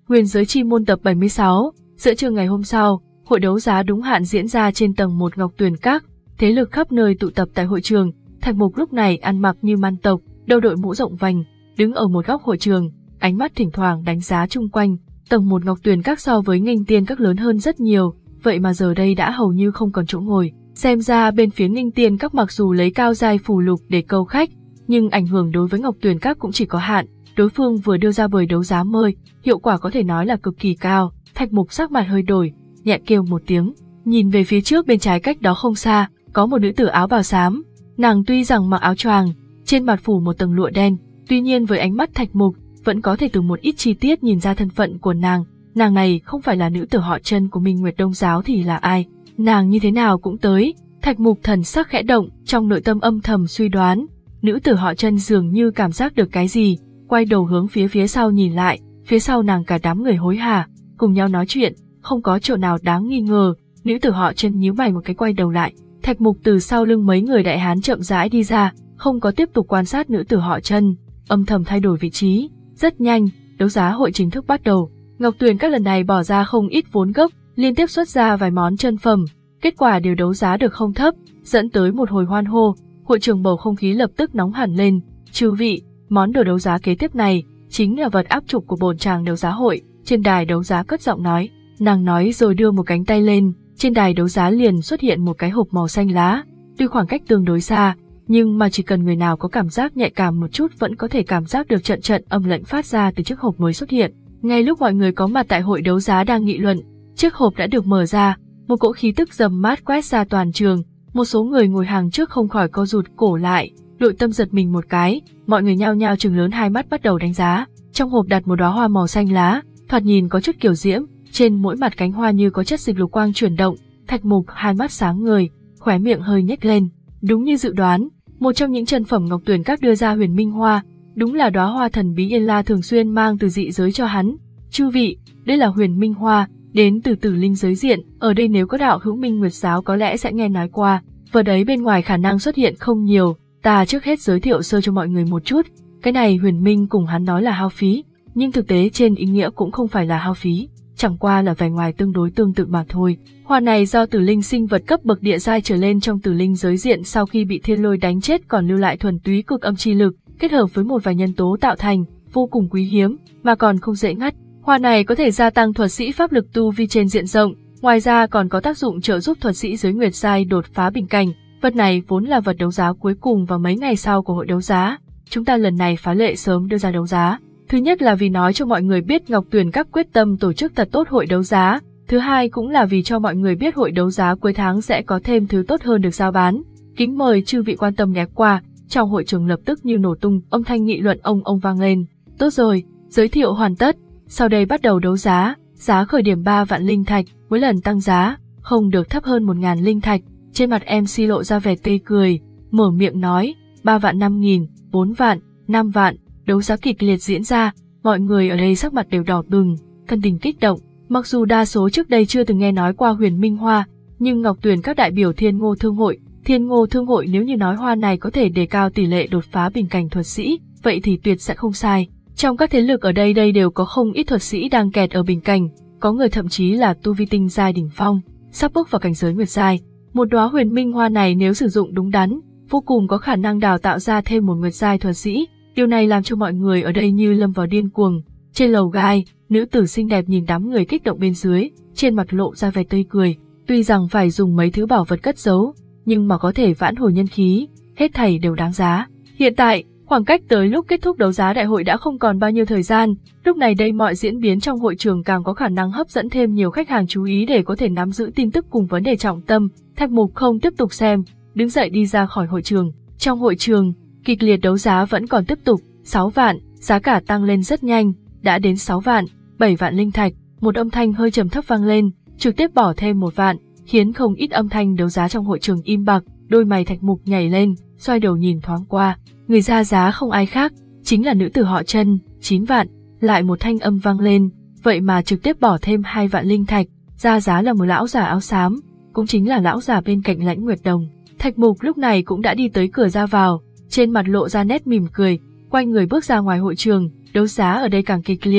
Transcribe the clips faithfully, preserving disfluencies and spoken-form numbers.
Huyền giới chi môn tập bảy mươi sáu, giữa trưa ngày hôm sau, hội đấu giá đúng hạn diễn ra trên tầng một Ngọc Tuyền Các, thế lực khắp nơi tụ tập tại hội trường. Thạch Mục lúc này ăn mặc như man tộc, đầu đội mũ rộng vành, đứng ở một góc hội trường, ánh mắt thỉnh thoảng đánh giá chung quanh. Tầng một Ngọc Tuyền Các so với Nghênh Tiên Các lớn hơn rất nhiều, vậy mà giờ đây đã hầu như không còn chỗ ngồi. Xem ra bên phía Nghênh Tiên Các mặc dù lấy cao giai phù lục để câu khách, nhưng ảnh hưởng đối với Ngọc Tuyền Các cũng chỉ có hạn. Đối phương vừa đưa ra bời đấu giá mời, hiệu quả có thể nói là cực kỳ cao. Thạch Mục sắc mặt hơi đổi, nhẹ kêu một tiếng, nhìn về phía trước bên trái cách đó không xa, có một nữ tử áo bào xám. Nàng tuy rằng mặc áo choàng, trên mặt phủ một tầng lụa đen, tuy nhiên với ánh mắt Thạch Mục, vẫn có thể từ một ít chi tiết nhìn ra thân phận của nàng. Nàng này không phải là nữ tử họ Chân của Minh Nguyệt Đông Giáo thì là ai? Nàng như thế nào cũng tới? Thạch Mục thần sắc khẽ động, trong nội tâm âm thầm suy đoán. Nữ tử họ Chân dường như cảm giác được cái gì, quay đầu hướng phía phía sau nhìn lại, phía sau nàng cả đám người hối hả, cùng nhau nói chuyện, không có chỗ nào đáng nghi ngờ. Nữ tử họ Chân nhíu mày một cái quay đầu lại. Thạch Mục từ sau lưng mấy người đại hán chậm rãi đi ra, không có tiếp tục quan sát nữ tử họ Chân, âm thầm thay đổi vị trí. Rất nhanh, đấu giá hội chính thức bắt đầu. Ngọc Tuyền Các lần này bỏ ra không ít vốn gốc, liên tiếp xuất ra vài món chân phẩm, kết quả đều đấu giá được không thấp, dẫn tới một hồi hoan hô. Hội trường bầu không khí lập tức nóng hẳn lên. Chư vị, món đồ đấu giá kế tiếp này chính là vật áp trục của bổn tràng đấu giá hội. Trên đài đấu giá cất giọng nói, nàng nói rồi đưa một cánh tay lên, trên đài đấu giá liền xuất hiện một cái hộp màu xanh lá. Tuy khoảng cách tương đối xa, nhưng mà chỉ cần người nào có cảm giác nhạy cảm một chút vẫn có thể cảm giác được trận trận âm lệnh phát ra từ chiếc hộp mới xuất hiện. Ngay lúc mọi người có mặt tại hội đấu giá đang nghị luận, chiếc hộp đã được mở ra, một cỗ khí tức rầm mát quét ra toàn trường. Một số người ngồi hàng trước không khỏi co rụt cổ lại, nội tâm giật mình một cái, mọi người nhao nhao trừng lớn hai mắt bắt đầu đánh giá. Trong hộp đặt một đóa hoa màu xanh lá, thoạt nhìn có chút kiểu diễm, trên mỗi mặt cánh hoa như có chất dịch lục quang chuyển động. Thạch Mục hai mắt sáng ngời, khóe miệng hơi nhếch lên. Đúng như dự đoán, một trong những chân phẩm Ngọc Tuyền Các đưa ra Huyền Minh Hoa, đúng là đóa hoa thần bí Yên La thường xuyên mang từ dị giới cho hắn. Chư vị, đây là Huyền Minh Hoa, đến từ Tử Linh giới diện, ở đây nếu có đạo hữu Minh Nguyệt giáo có lẽ sẽ nghe nói qua, vật ấy bên ngoài khả năng xuất hiện không nhiều, ta trước hết giới thiệu sơ cho mọi người một chút. Cái này Huyền Minh cùng hắn nói là hao phí, nhưng thực tế trên ý nghĩa cũng không phải là hao phí, chẳng qua là vẻ ngoài tương đối tương tự mà thôi. Hoa này do Tử Linh sinh vật cấp bậc địa giai trở lên trong Tử Linh giới diện sau khi bị thiên lôi đánh chết còn lưu lại thuần túy cực âm chi lực, kết hợp với một vài nhân tố tạo thành, vô cùng quý hiếm, mà còn không dễ ngắt. Hoa này có thể gia tăng thuật sĩ pháp lực tu vi trên diện rộng, ngoài ra còn có tác dụng trợ giúp thuật sĩ giới nguyệt giai đột phá bình cảnh. Vật này vốn là vật đấu giá cuối cùng vào mấy ngày sau của hội đấu giá. Chúng ta lần này phá lệ sớm đưa ra đấu giá. Thứ nhất là vì nói cho mọi người biết Ngọc Tuyền Các quyết tâm tổ chức thật tốt hội đấu giá. Thứ hai cũng là vì cho mọi người biết hội đấu giá cuối tháng sẽ có thêm thứ tốt hơn được giao bán. Kính mời chư vị quan tâm ghé qua. Trong hội trường lập tức như nổ tung, âm thanh nghị luận ông ông vang lên. Tốt rồi, giới thiệu hoàn tất. Sau đây bắt đầu đấu giá. Giá khởi điểm ba vạn linh thạch, mỗi lần tăng giá không được thấp hơn một ngàn linh thạch. Trên mặt em xê lộ ra vẻ tươi cười, mở miệng nói, ba vạn năm nghìn, bốn vạn, năm vạn. Đấu giá kịch liệt diễn ra, mọi người ở đây sắc mặt đều đỏ bừng, thân tình kích động. Mặc dù đa số trước đây chưa từng nghe nói qua Huyền Minh Hoa, nhưng Ngọc Tuyền Các đại biểu Thiên Ngô Thương Hội, Thiên Ngô Thương Hội nếu như nói hoa này có thể đề cao tỷ lệ đột phá bình cảnh thuật sĩ, vậy thì tuyệt sẽ không sai. Trong các thế lực ở đây đây đều có không ít thuật sĩ đang kẹt ở bình cảnh, có người thậm chí là tu vi tinh giai đỉnh phong, sắp bước vào cảnh giới nguyệt giai. Một đóa Huyền Minh Hoa này nếu sử dụng đúng đắn, vô cùng có khả năng đào tạo ra thêm một nguyệt giai thuật sĩ. Điều này làm cho mọi người ở đây như lâm vào điên cuồng. Trên lầu gai, nữ tử xinh đẹp nhìn đám người kích động bên dưới, trên mặt lộ ra vẻ tươi cười. Tuy rằng phải dùng mấy thứ bảo vật cất giấu, nhưng mà có thể vãn hồi nhân khí, hết thảy đều đáng giá. Hiện tại, khoảng cách tới lúc kết thúc đấu giá đại hội đã không còn bao nhiêu thời gian, lúc này đây mọi diễn biến trong hội trường càng có khả năng hấp dẫn thêm nhiều khách hàng chú ý để có thể nắm giữ tin tức cùng vấn đề trọng tâm. Thạch Mục không tiếp tục xem, đứng dậy đi ra khỏi hội trường. Trong hội trường, kịch liệt đấu giá vẫn còn tiếp tục. Sáu vạn, giá cả tăng lên rất nhanh, đã đến sáu vạn, bảy vạn linh thạch. Một âm thanh hơi trầm thấp vang lên, trực tiếp bỏ thêm một vạn, khiến không ít âm thanh đấu giá trong hội trường im bặt. Đôi mày Thạch Mục nhảy lên, xoay đầu nhìn thoáng qua, người ra giá không ai khác, chính là nữ tử họ Chân. Chín vạn, lại một thanh âm vang lên, vậy mà trực tiếp bỏ thêm hai vạn linh thạch. Ra giá là một lão già áo xám, cũng chính là lão già bên cạnh Lãnh Nguyệt Đồng. Thạch Mục lúc này cũng đã đi tới cửa ra vào, trên mặt lộ ra nét mỉm cười, quay người bước ra ngoài hội trường. Đấu giá ở đây càng kịch liệt,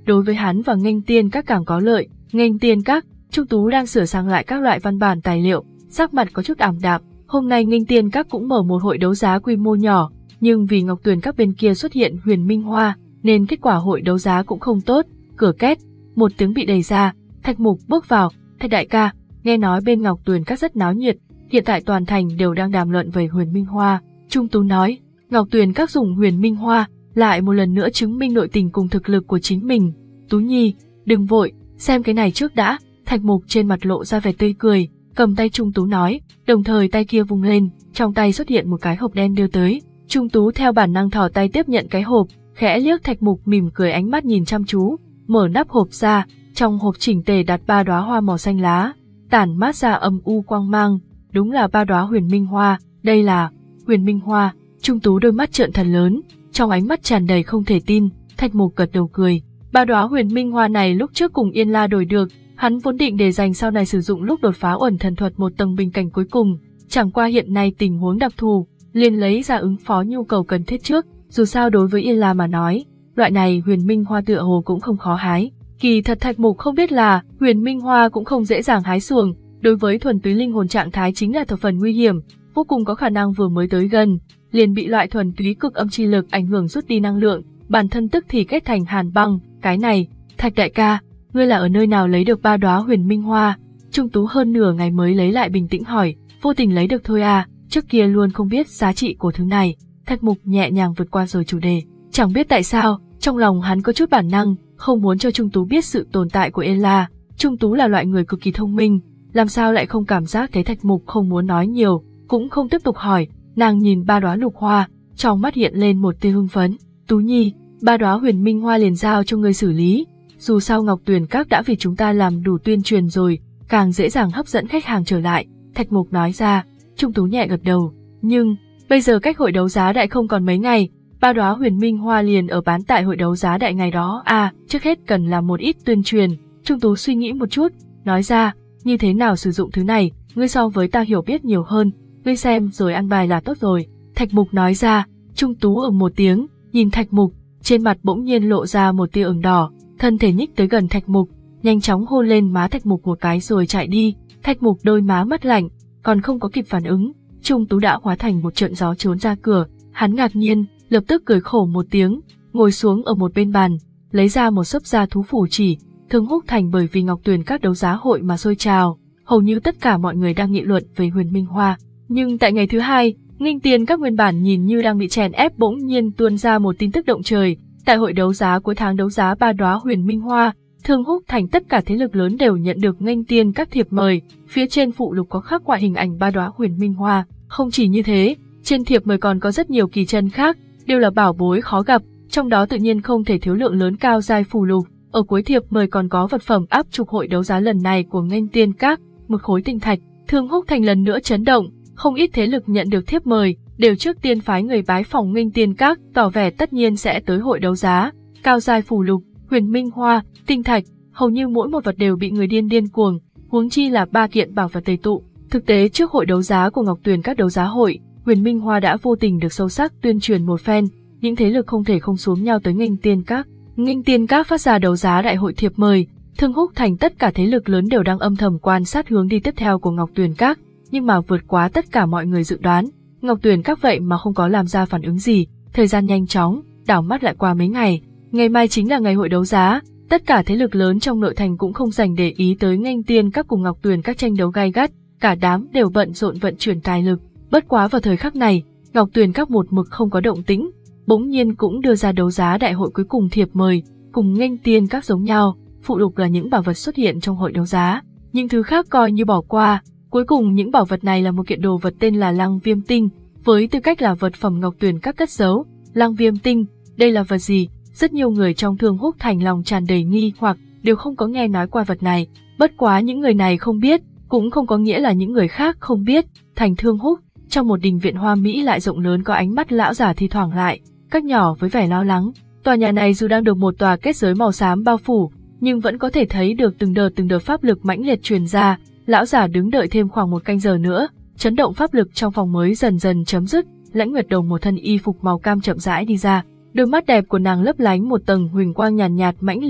đối với hắn và Nghênh Tiên Các càng có lợi. Nghênh Tiên Các, Trung Tú đang sửa sang lại các loại văn bản tài liệu, sắc mặt có chút ảm đạm. Hôm nay Nghênh Tiên Các cũng mở một hội đấu giá quy mô nhỏ, nhưng vì Ngọc Tuyền Các bên kia xuất hiện Huyền Minh Hoa, nên kết quả hội đấu giá cũng không tốt. Cửa két, một tiếng bị đẩy ra, Thạch Mục bước vào. Thạch đại ca, nghe nói bên Ngọc Tuyền Các rất náo nhiệt, hiện tại toàn thành đều đang đàm luận về Huyền Minh Hoa. Trung Tú nói, Ngọc Tuyền Các dùng Huyền Minh Hoa, lại một lần nữa chứng minh nội tình cùng thực lực của chính mình. Tú Nhi, đừng vội, xem cái này trước đã. Thạch Mục trên mặt lộ ra vẻ tươi cười, cầm tay Trung Tú nói, đồng thời tay kia vung lên, trong tay xuất hiện một cái hộp đen đưa tới. Trung Tú theo bản năng thò tay tiếp nhận cái hộp, khẽ liếc Thạch Mục mỉm cười, ánh mắt nhìn chăm chú, mở nắp hộp ra, trong hộp chỉnh tề đặt ba đóa hoa màu xanh lá, tản mát ra âm u quang mang, đúng là ba đóa Huyền Minh Hoa, đây là Huyền Minh Hoa. Trung Tú đôi mắt trợn thật lớn, trong ánh mắt tràn đầy không thể tin. Thạch Mục gật đầu cười, ba đóa Huyền Minh Hoa này lúc trước cùng Yên La đổi được, hắn vốn định để dành sau này sử dụng lúc đột phá uẩn thần thuật một tầng bình cảnh cuối cùng, chẳng qua hiện nay tình huống đặc thù, liền lấy ra ứng phó nhu cầu cần thiết trước. Dù sao đối với Yên La mà nói, loại này Huyền Minh Hoa tựa hồ cũng không khó hái. Kỳ thật Thạch Mục không biết là Huyền Minh Hoa cũng không dễ dàng hái xuồng, đối với thuần túy linh hồn trạng thái chính là thập phần nguy hiểm, vô cùng có khả năng vừa mới tới gần, liền bị loại thuần túy cực âm chi lực ảnh hưởng rút đi năng lượng, bản thân tức thì kết thành hàn băng. Cái này, Thạch đại ca, ngươi là ở nơi nào lấy được ba đóa Huyền Minh Hoa? Trung Tú hơn nửa ngày mới lấy lại bình tĩnh hỏi, vô tình lấy được thôi à, trước kia luôn không biết giá trị của thứ này. Thạch Mục nhẹ nhàng vượt qua rồi chủ đề, chẳng biết tại sao, trong lòng hắn có chút bản năng, không muốn cho Trung Tú biết sự tồn tại của Yên La. Trung Tú là loại người cực kỳ thông minh, làm sao lại không cảm giác thấy Thạch Mục không muốn nói nhiều, cũng không tiếp tục hỏi. Nàng nhìn ba đóa lục hoa, trong mắt hiện lên một tia hưng phấn. Tú Nhi, ba đóa Huyền Minh Hoa liền giao cho ngươi xử lý, dù sao Ngọc Tuyền Các đã vì chúng ta làm đủ tuyên truyền rồi, càng dễ dàng hấp dẫn khách hàng trở lại. Thạch Mục nói ra. Trung Tú nhẹ gật đầu, nhưng bây giờ cách hội đấu giá đại không còn mấy ngày, ba đóa Huyền Minh Hoa liền ở bán tại hội đấu giá đại ngày đó à, trước hết cần làm một ít tuyên truyền. Trung Tú suy nghĩ một chút, nói ra, như thế nào sử dụng thứ này, ngươi so với ta hiểu biết nhiều hơn, ngươi xem rồi ăn bài là tốt rồi. Thạch Mục nói ra. Trung Tú ừm một tiếng, nhìn Thạch Mục, trên mặt bỗng nhiên lộ ra một tia ửng đỏ, thân thể nhích tới gần Thạch Mục, nhanh chóng hôn lên má Thạch Mục một cái rồi chạy đi. Thạch Mục đôi má mất lạnh, còn không có kịp phản ứng, Trung Tú đã hóa thành một trận gió trốn ra cửa. Hắn ngạc nhiên, lập tức cười khổ một tiếng, ngồi xuống ở một bên bàn, lấy ra một xấp gia thú phủ chỉ. Thương Húc Thành bởi vì Ngọc Tuyền Các đấu giá hội mà sôi trào, hầu như tất cả mọi người đang nghị luận về Huyền Minh Hoa. Nhưng tại ngày thứ hai, Nghênh Tiên Các nguyên bản nhìn như đang bị chèn ép bỗng nhiên tuôn ra một tin tức động trời. Tại hội đấu giá cuối tháng đấu giá ba đóa Huyền Minh Hoa, Thương Húc Thành tất cả thế lực lớn đều nhận được Nghênh Tiên Các thiệp mời, phía trên phụ lục có khắc họa hình ảnh ba đóa Huyền Minh Hoa. Không chỉ như thế, trên thiệp mời còn có rất nhiều kỳ chân khác, đều là bảo bối khó gặp, trong đó tự nhiên không thể thiếu lượng lớn cao giai phù lục. Ở cuối thiệp mời còn có vật phẩm áp trục hội đấu giá lần này của Nghênh Tiên Các, một khối tinh thạch. Thương Húc Thành lần nữa chấn động, không ít thế lực nhận được thiệp mời, đều trước tiên phái người bái phỏng Nghênh Tiên Các, tỏ vẻ tất nhiên sẽ tới hội đấu giá. Cao giai phù lục, Huyền Minh Hoa, tinh thạch, hầu như mỗi một vật đều bị người điên điên cuồng, huống chi là ba kiện bảo vật tề tụ. Thực tế trước hội đấu giá của Ngọc Tuyền Các đấu giá hội, Huyền Minh Hoa đã vô tình được sâu sắc tuyên truyền một phen, những thế lực không thể không xuống nhau tới Nghênh Tiên Các. Nghênh Tiên Các phát ra đấu giá đại hội thiệp mời, Thương Húc Thành tất cả thế lực lớn đều đang âm thầm quan sát hướng đi tiếp theo của Ngọc Tuyền Các, nhưng mà vượt quá tất cả mọi người dự đoán, Ngọc Tuyền Các vậy mà không có làm ra phản ứng gì. Thời gian nhanh chóng, đảo mắt lại qua mấy ngày, ngày mai chính là ngày hội đấu giá, tất cả thế lực lớn trong nội thành cũng không dành để ý tới Nghênh Tiên Các cùng Ngọc Tuyền Các tranh đấu gay gắt, cả đám đều bận rộn vận chuyển tài lực. Bất quá vào thời khắc này, Ngọc Tuyền Các một mực không có động tĩnh, bỗng nhiên cũng đưa ra đấu giá đại hội cuối cùng thiệp mời, cùng Nghênh Tiên Các giống nhau, phụ lục là những bảo vật xuất hiện trong hội đấu giá, những thứ khác coi như bỏ qua. Cuối cùng những bảo vật này là một kiện đồ vật tên là Lăng Viêm Tinh, với tư cách là vật phẩm Ngọc Tuyền Các cất giấu. Lăng Viêm Tinh, đây là vật gì? Rất nhiều người trong Thương Húc Thành lòng tràn đầy nghi hoặc, đều không có nghe nói qua vật này. Bất quá những người này không biết, cũng không có nghĩa là những người khác không biết. Thành Thương Húc, trong một đình viện hoa mỹ lại rộng lớn có ánh mắt lão giả thi thoảng lại các nhỏ với vẻ lo lắng. Tòa nhà này dù đang được một tòa kết giới màu xám bao phủ, nhưng vẫn có thể thấy được từng đợt từng đợt pháp lực mãnh liệt truyền ra. Lão giả đứng đợi thêm khoảng một canh giờ nữa, chấn động pháp lực trong phòng mới dần dần chấm dứt. Lãnh Nguyệt Đồng một thân y phục màu cam chậm rãi đi ra, đôi mắt đẹp của nàng lấp lánh một tầng huỳnh quang nhàn nhạt, nhạt mãnh liệt,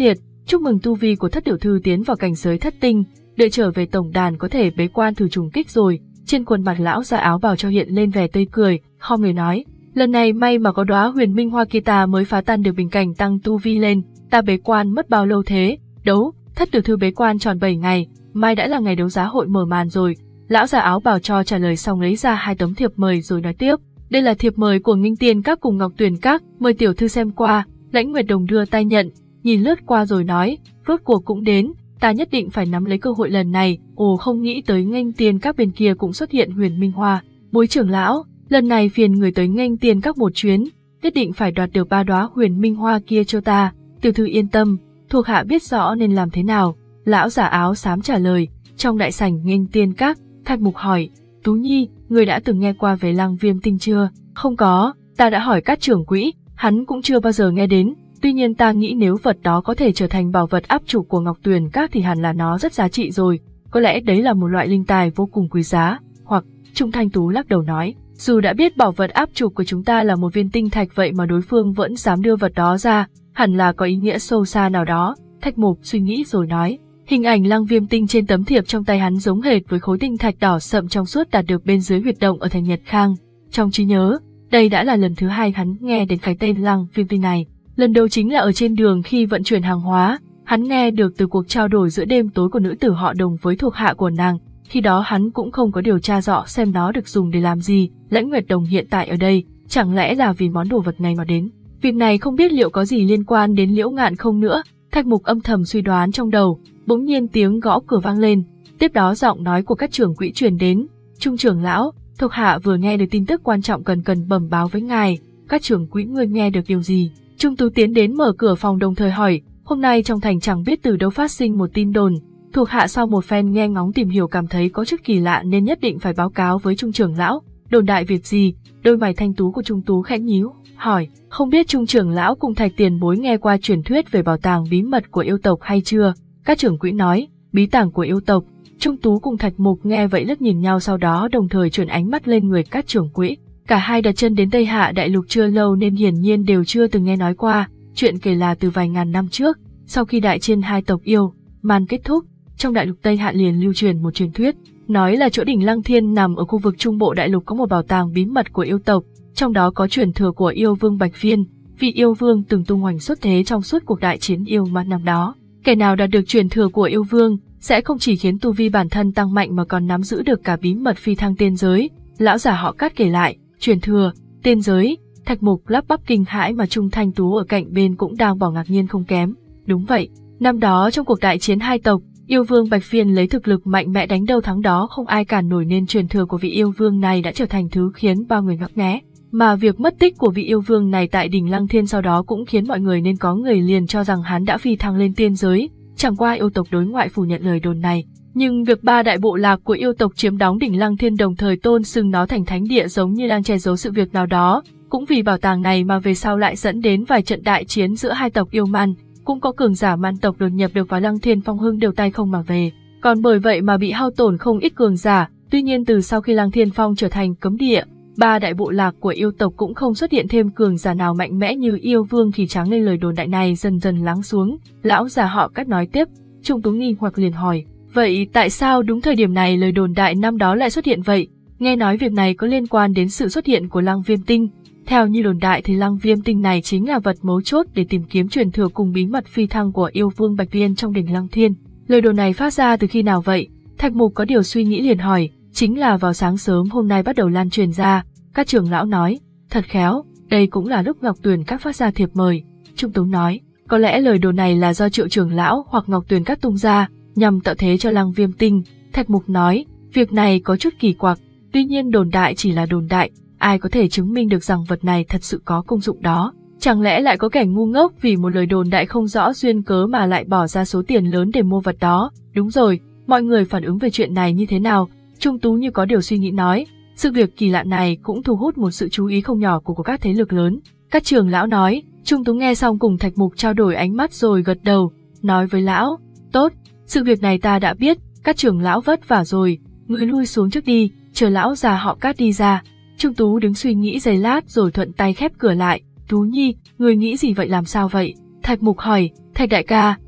Chúc mừng tu vi của thất tiểu thư tiến vào cảnh giới thất tinh, đợi trở về tổng đàn có thể bế quan thử trùng kích rồi. Trên khuôn mặt lão già áo bào cho hiện lên vẻ tươi cười, khom người nói, lần này may mà có đóa huyền minh hoa kia ta mới phá tan được bình cảnh tăng tu vi lên, ta bế quan mất bao lâu thế? Đấu, thất tiểu thư bế quan tròn bảy ngày, mai đã là ngày đấu giá hội mở màn rồi. Lão già áo bào cho trả lời xong lấy ra hai tấm thiệp mời rồi nói tiếp, đây là thiệp mời của Nghinh Tiên Các cùng Ngọc Tuyền Các, mời tiểu thư xem qua. Lãnh Nguyệt Đồng đưa tay nhận, nhìn lướt qua rồi nói, rốt cuộc cũng đến, ta nhất định phải nắm lấy cơ hội lần này. Ồ, không nghĩ tới Nghinh Tiên Các bên kia cũng xuất hiện huyền minh hoa. Bối trưởng lão, lần này phiền người tới Nghinh Tiên Các một chuyến, nhất định phải đoạt được ba đóa huyền minh hoa kia cho ta. Tiểu thư yên tâm, thuộc hạ biết rõ nên làm thế nào. Lão giả áo xám trả lời. Trong đại sảnh Nghinh Tiên Các, Thạch Mục hỏi, Tú Nhi, người đã từng nghe qua về Lăng Viêm Tinh chưa? Không có, ta đã hỏi các trưởng quỹ, hắn cũng chưa bao giờ nghe đến. Tuy nhiên ta nghĩ nếu vật đó có thể trở thành bảo vật áp chủ của Ngọc Tuyền Các thì hẳn là nó rất giá trị rồi. Có lẽ đấy là một loại linh tài vô cùng quý giá. Hoặc, Trung Thanh Tú lắc đầu nói, dù đã biết bảo vật áp chủ của chúng ta là một viên tinh thạch vậy mà đối phương vẫn dám đưa vật đó ra, hẳn là có ý nghĩa sâu xa nào đó. Thạch Mục suy nghĩ rồi nói, hình ảnh Lăng Viêm Tinh trên tấm thiệp trong tay hắn giống hệt với khối tinh thạch đỏ sậm trong suốt đạt được bên dưới huyệt động ở thành Nhật Khang. Trong trí nhớ, đây đã là lần thứ hai hắn nghe đến cái tên Lăng Viêm Tinh này. Lần đầu chính là ở trên đường khi vận chuyển hàng hóa, hắn nghe được từ cuộc trao đổi giữa đêm tối của nữ tử họ Đồng với thuộc hạ của nàng. Khi đó hắn cũng không có điều tra rõ xem nó được dùng để làm gì. Lãnh Nguyệt Đồng hiện tại ở đây, chẳng lẽ là vì món đồ vật này mà đến? Việc này không biết liệu có gì liên quan đến Liễu Ngạn không nữa. Thạch Mục âm thầm suy đoán trong đầu. Bỗng nhiên tiếng gõ cửa vang lên, tiếp đó giọng nói của các trưởng quỹ truyền đến, Trung trưởng lão, thuộc hạ vừa nghe được tin tức quan trọng cần cần bẩm báo với ngài. Các trưởng quỹ ngươi nghe được điều gì? Trung Tú tiến đến mở cửa phòng đồng thời hỏi, hôm nay trong thành chẳng biết từ đâu phát sinh một tin đồn. Thuộc hạ sau một phen nghe ngóng tìm hiểu cảm thấy có chút kỳ lạ nên nhất định phải báo cáo với Trung trưởng lão. Đồn đại việc gì? Đôi mày thanh tú của Trung Tú khẽ nhíu, hỏi, không biết Trung trưởng lão cùng Thạch tiền bối nghe qua truyền thuyết về bảo tàng bí mật của yêu tộc hay chưa? Các trưởng quỹ nói, bí tàng của yêu tộc. Trung Tú cùng Thạch Mục nghe vậy lướt nhìn nhau, sau đó đồng thời chuyển ánh mắt lên người các trưởng quỹ. Cả hai đặt chân đến Tây Hạ Đại Lục chưa lâu nên hiển nhiên đều chưa từng nghe nói qua. Chuyện kể là từ vài ngàn năm trước, sau khi đại chiến hai tộc yêu man kết thúc, trong Đại Lục Tây Hạ liền lưu truyền một truyền thuyết, nói là chỗ đỉnh Lăng Thiên nằm ở khu vực Trung Bộ Đại Lục có một bảo tàng bí mật của yêu tộc, trong đó có truyền thừa của yêu vương Bạch Phiên, vị yêu vương từng tung hoành xuất thế trong suốt cuộc đại chiến yêu man năm đó. Kẻ nào đạt được truyền thừa của yêu vương sẽ không chỉ khiến tu vi bản thân tăng mạnh mà còn nắm giữ được cả bí mật phi thăng tiên giới. Lão giả họ Cát kể lại, truyền thừa, tiên giới. Thạch Mục lắp bắp kinh hãi mà Trung Thanh Tú ở cạnh bên cũng đang bỏ ngạc nhiên không kém. Đúng vậy, năm đó trong cuộc đại chiến hai tộc, yêu vương Bạch Phiên lấy thực lực mạnh mẽ đánh đâu thắng đó không ai cản nổi nên truyền thừa của vị yêu vương này đã trở thành thứ khiến bao người ngấp nghé. Mà việc mất tích của vị yêu vương này tại đỉnh Lăng Thiên sau đó cũng khiến mọi người nên có người liền cho rằng hắn đã phi thăng lên tiên giới. Chẳng qua yêu tộc đối ngoại phủ nhận lời đồn này, nhưng việc ba đại bộ lạc của yêu tộc chiếm đóng đỉnh Lăng Thiên đồng thời tôn xưng nó thành thánh địa giống như đang che giấu sự việc nào đó. Cũng vì bảo tàng này mà về sau lại dẫn đến vài trận đại chiến giữa hai tộc yêu man, cũng có cường giả man tộc đột nhập được vào Lăng Thiên Phong Hưng đều tay không mà về. Còn bởi vậy mà bị hao tổn không ít cường giả. Tuy nhiên từ sau khi Lăng Thiên Phong trở thành cấm địa, ba đại bộ lạc của yêu tộc cũng không xuất hiện thêm cường giả nào mạnh mẽ như yêu vương Khỉ Trắng nên lời đồn đại này dần dần lắng xuống. Lão già họ Cát nói tiếp. Trung Tú nghi hoặc liền hỏi, vậy tại sao đúng thời điểm này lời đồn đại năm đó lại xuất hiện vậy? Nghe nói việc này có liên quan đến sự xuất hiện của Lăng Viêm Tinh. Theo như đồn đại thì Lăng Viêm Tinh này chính là vật mấu chốt để tìm kiếm truyền thừa cùng bí mật phi thăng của yêu vương Bạch Viên trong đỉnh Lăng Thiên. Lời đồn này phát ra từ khi nào vậy? Thạch Mục có điều suy nghĩ liền hỏi, chính là vào sáng sớm hôm nay bắt đầu lan truyền ra. Các trưởng lão nói, thật khéo, đây cũng là lúc Ngọc Tuyền Các phát ra thiệp mời. Trung Tú nói, có lẽ lời đồn này là do Triệu trưởng lão hoặc Ngọc Tuyền Các tung ra, nhằm tạo thế cho Lăng Viêm Tinh. Thạch Mục nói, việc này có chút kỳ quặc, tuy nhiên đồn đại chỉ là đồn đại, ai có thể chứng minh được rằng vật này thật sự có công dụng đó? Chẳng lẽ lại có kẻ ngu ngốc vì một lời đồn đại không rõ duyên cớ mà lại bỏ ra số tiền lớn để mua vật đó? Đúng rồi, mọi người phản ứng về chuyện này như thế nào? Trung Tú như có điều suy nghĩ nói, sự việc kỳ lạ này cũng thu hút một sự chú ý không nhỏ của, của các thế lực lớn. Các trưởng lão nói. Trung Tú nghe xong cùng Thạch Mục trao đổi ánh mắt rồi gật đầu, nói với lão, tốt, sự việc này ta đã biết, các trưởng lão vất vả rồi, ngươi lui xuống trước đi, chờ lão già họ Cát đi ra. Trung Tú đứng suy nghĩ giây lát rồi thuận tay khép cửa lại. Tú Nhi, ngươi nghĩ gì vậy, làm sao vậy? Thạch Mục hỏi. Thạch đại ca,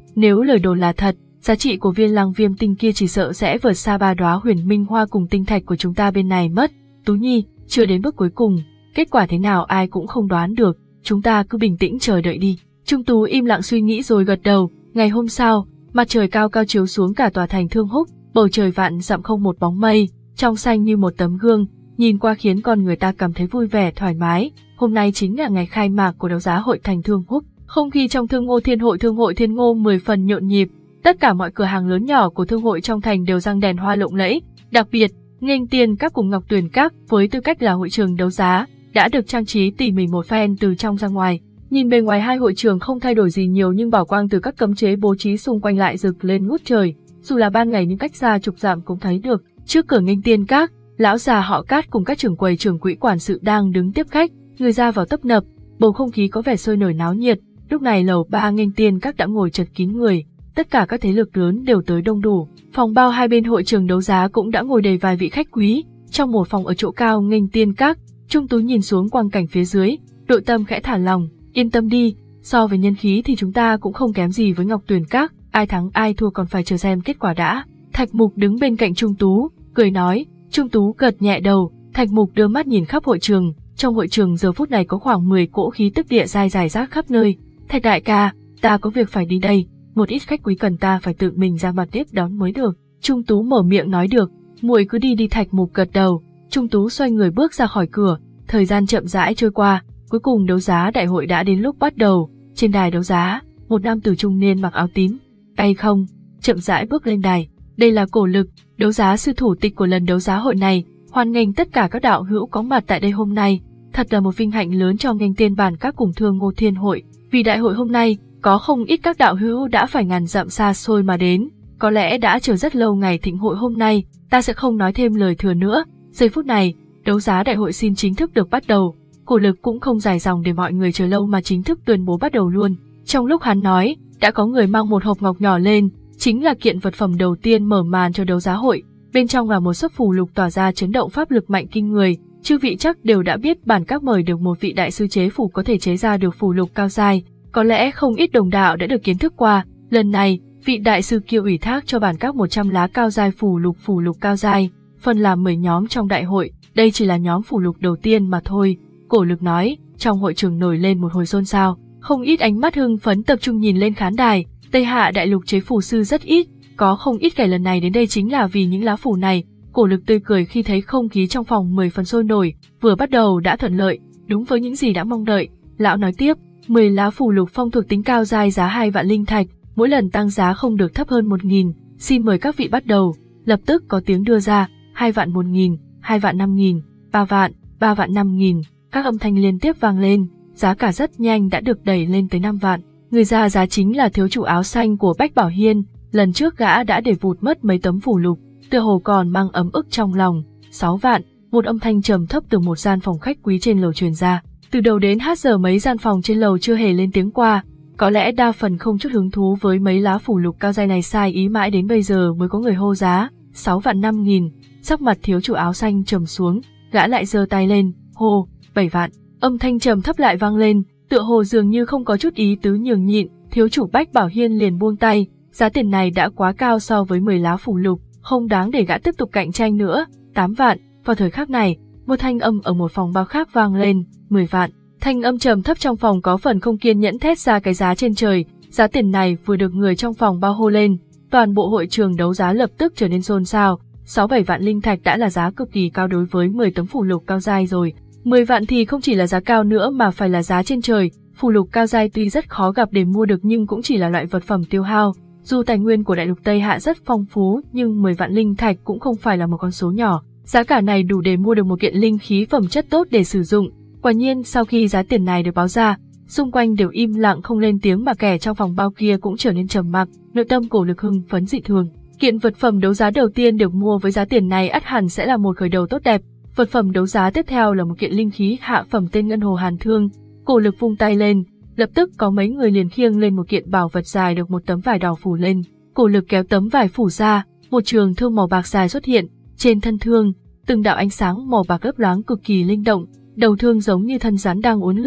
Nếu lời đồn là thật, giá trị của viên lăng viêm tinh kia chỉ sợ sẽ vượt xa ba đóa huyền minh hoa cùng tinh thạch của chúng ta bên này mất. Tú Nhi, chưa đến bước cuối cùng, kết quả thế nào ai cũng không đoán được, chúng ta cứ bình tĩnh chờ đợi đi. Trung Tú im lặng suy nghĩ rồi gật đầu. Ngày hôm sau, mặt trời cao cao chiếu xuống cả tòa thành Thương Húc, bầu trời vạn dặm không một bóng mây, trong xanh như một tấm gương, nhìn qua khiến con người ta cảm thấy vui vẻ thoải mái. Hôm nay chính là ngày khai mạc của đấu giá hội thành Thương Húc, không khí trong Thương Ngô Thiên Hội Thương hội Thiên Ngô mười phần nhộn nhịp, tất cả mọi cửa hàng lớn nhỏ của thương hội trong thành đều răng đèn hoa lộng lẫy, đặc biệt, Nghênh Tiên Các cùng Ngọc Tuyền Các với tư cách là hội trường đấu giá, đã được trang trí tỉ mỉ một phen từ trong ra ngoài. Nhìn bề ngoài hai hội trường không thay đổi gì nhiều nhưng bảo quang từ các cấm chế bố trí xung quanh lại rực lên ngút trời, dù là ban ngày nhưng cách xa chục dặm cũng thấy được. Trước cửa Nghênh Tiên Các, lão già họ Cát cùng các trưởng quầy trưởng quỹ quản sự đang đứng tiếp khách, người ra vào tấp nập, bầu không khí có vẻ sôi nổi náo nhiệt. Lúc này lầu ba Nghênh Tiên Các đã ngồi chật kín người, tất cả các thế lực lớn đều tới đông đủ. Phòng bao hai bên hội trường đấu giá cũng đã ngồi đầy vài vị khách quý. Trong một phòng ở chỗ cao Nghênh Tiên Các, Trung Tú nhìn xuống quang cảnh phía dưới, nội tâm khẽ thả lòng, yên tâm đi, so với nhân khí thì chúng ta cũng không kém gì với Ngọc Tuyền Các, ai thắng ai thua còn phải chờ xem kết quả đã. Thạch Mục đứng bên cạnh Trung Tú, cười nói. Trung Tú gật nhẹ đầu. Thạch Mục đưa mắt nhìn khắp hội trường, trong hội trường giờ phút này có khoảng mười cỗ khí tức địa giai rải rác khắp nơi. Thạch đại ca, ta có việc phải đi đây, một ít khách quý cần ta phải tự mình ra mặt tiếp đón mới được. Trung Tú mở miệng nói được, muội cứ đi đi. Thạch Mục gật đầu. Trung Tú xoay người bước ra khỏi cửa, thời gian chậm rãi trôi qua, cuối cùng đấu giá đại hội đã đến lúc bắt đầu. Trên đài đấu giá, một nam tử trung niên mặc áo tím, tay không, chậm rãi bước lên đài. Đây là Cổ Lực, đấu giá sư thủ tịch của lần đấu giá hội này, hoan nghênh tất cả các đạo hữu có mặt tại đây hôm nay. Thật là một vinh hạnh lớn cho Nghênh Tiên Bản Các cùng Thương Ngô Thiên Hội, vì đại hội hôm nay, có không ít các đạo hữu đã phải ngàn dặm xa xôi mà đến, có lẽ đã chờ rất lâu ngày thịnh hội hôm nay, ta sẽ không nói thêm lời thừa nữa. Giây phút này, đấu giá đại hội xin chính thức được bắt đầu. Cổ Lực cũng không dài dòng để mọi người chờ lâu mà chính thức tuyên bố bắt đầu luôn. Trong lúc hắn nói, đã có người mang một hộp ngọc nhỏ lên, chính là kiện vật phẩm đầu tiên mở màn cho đấu giá hội. Bên trong là một sấp phù lục tỏa ra chấn động pháp lực mạnh kinh người. Chư vị chắc đều đã biết Bản Các mời được một vị đại sư chế phù có thể chế ra được phù lục cao giai. Có lẽ không ít đồng đạo đã được kiến thức qua. Lần này, vị đại sư kia ủy thác cho Bản Các một trăm lá cao giai phù lục phù lục cao giai, phân làm mười nhóm trong đại hội. Đây chỉ là nhóm phù lục đầu tiên mà thôi. Cổ Lực nói. Trong hội trường nổi lên một hồi xôn xao, không ít ánh mắt hưng phấn tập trung nhìn lên khán đài. Tây Hạ đại lục chế phù sư rất ít, có không ít kẻ lần này đến đây chính là vì những lá phù này. Cổ Lực tươi cười khi thấy không khí trong phòng mười phần sôi nổi, vừa bắt đầu đã thuận lợi, đúng với những gì đã mong đợi. Lão nói tiếp, mười lá phù lục phong thuộc tính cao giai giá hai vạn linh thạch, mỗi lần tăng giá không được thấp hơn một nghìn, xin mời các vị bắt đầu. Lập tức có tiếng đưa ra, hai vạn một nghìn, hai vạn năm nghìn, ba vạn, ba vạn năm nghìn, các âm thanh liên tiếp vang lên, giá cả rất nhanh đã được đẩy lên tới năm vạn. Người ra giá chính là thiếu chủ áo xanh của Bách Bảo Hiên, lần trước gã đã để vụt mất mấy tấm phù lục, tựa hồ còn mang ấm ức trong lòng. Sáu vạn, một âm thanh trầm thấp từ một gian phòng khách quý trên lầu truyền ra. Từ đầu đến hát giờ mấy gian phòng trên lầu chưa hề lên tiếng qua, có lẽ đa phần không chút hứng thú với mấy lá phù lục cao giai này, sai ý mãi đến bây giờ mới có người hô giá. Sáu vạn năm nghìn, sắc mặt thiếu chủ áo xanh trầm xuống, gã lại giơ tay lên, hô, bảy vạn, âm thanh trầm thấp lại vang lên, tựa hồ dường như không có chút ý tứ nhường nhịn. Thiếu chủ Bách Bảo Hiên liền buông tay, giá tiền này đã quá cao so với mười lá phù lục, không đáng để gã tiếp tục cạnh tranh nữa. Tám vạn, vào thời khắc này, một thanh âm ở một phòng bao khác vang lên, mười vạn. Thanh âm trầm thấp trong phòng có phần không kiên nhẫn thét ra cái giá trên trời, giá tiền này vừa được người trong phòng bao hô lên, toàn bộ hội trường đấu giá lập tức trở nên xôn xao. Sáu bảy vạn linh thạch đã là giá cực kỳ cao đối với mười tấm phù lục cao giai rồi, mười vạn thì không chỉ là giá cao nữa mà phải là giá trên trời. Phù lục cao giai tuy rất khó gặp để mua được nhưng cũng chỉ là loại vật phẩm tiêu hao. Dù tài nguyên của đại lục Tây Hạ rất phong phú nhưng mười vạn linh thạch cũng không phải là một con số nhỏ. Giá cả này đủ để mua được một kiện linh khí phẩm chất tốt để sử dụng. Quả nhiên sau khi giá tiền này được báo ra, xung quanh đều im lặng không lên tiếng mà kẻ trong phòng bao kia cũng trở nên trầm mặc, nội tâm Cổ Lực hưng phấn dị thường. Kiện vật phẩm đấu giá đầu tiên được mua với giá tiền này ắt hẳn sẽ là một khởi đầu tốt đẹp. Vật phẩm đấu giá tiếp theo là một kiện linh khí hạ phẩm tên Ngân Hồ Hàn Thương. Cổ Lực vung tay lên, lập tức có mấy người liền khiêng lên một kiện bảo vật dài được một tấm vải đỏ phủ lên. Cổ Lực kéo tấm vải phủ ra, một trường thương màu bạc dài xuất hiện. Trên thân thương, từng đạo ánh sáng màu bạc lấp loáng cực kỳ linh động, đầu thương giống như thân rắn đang uốn lượn,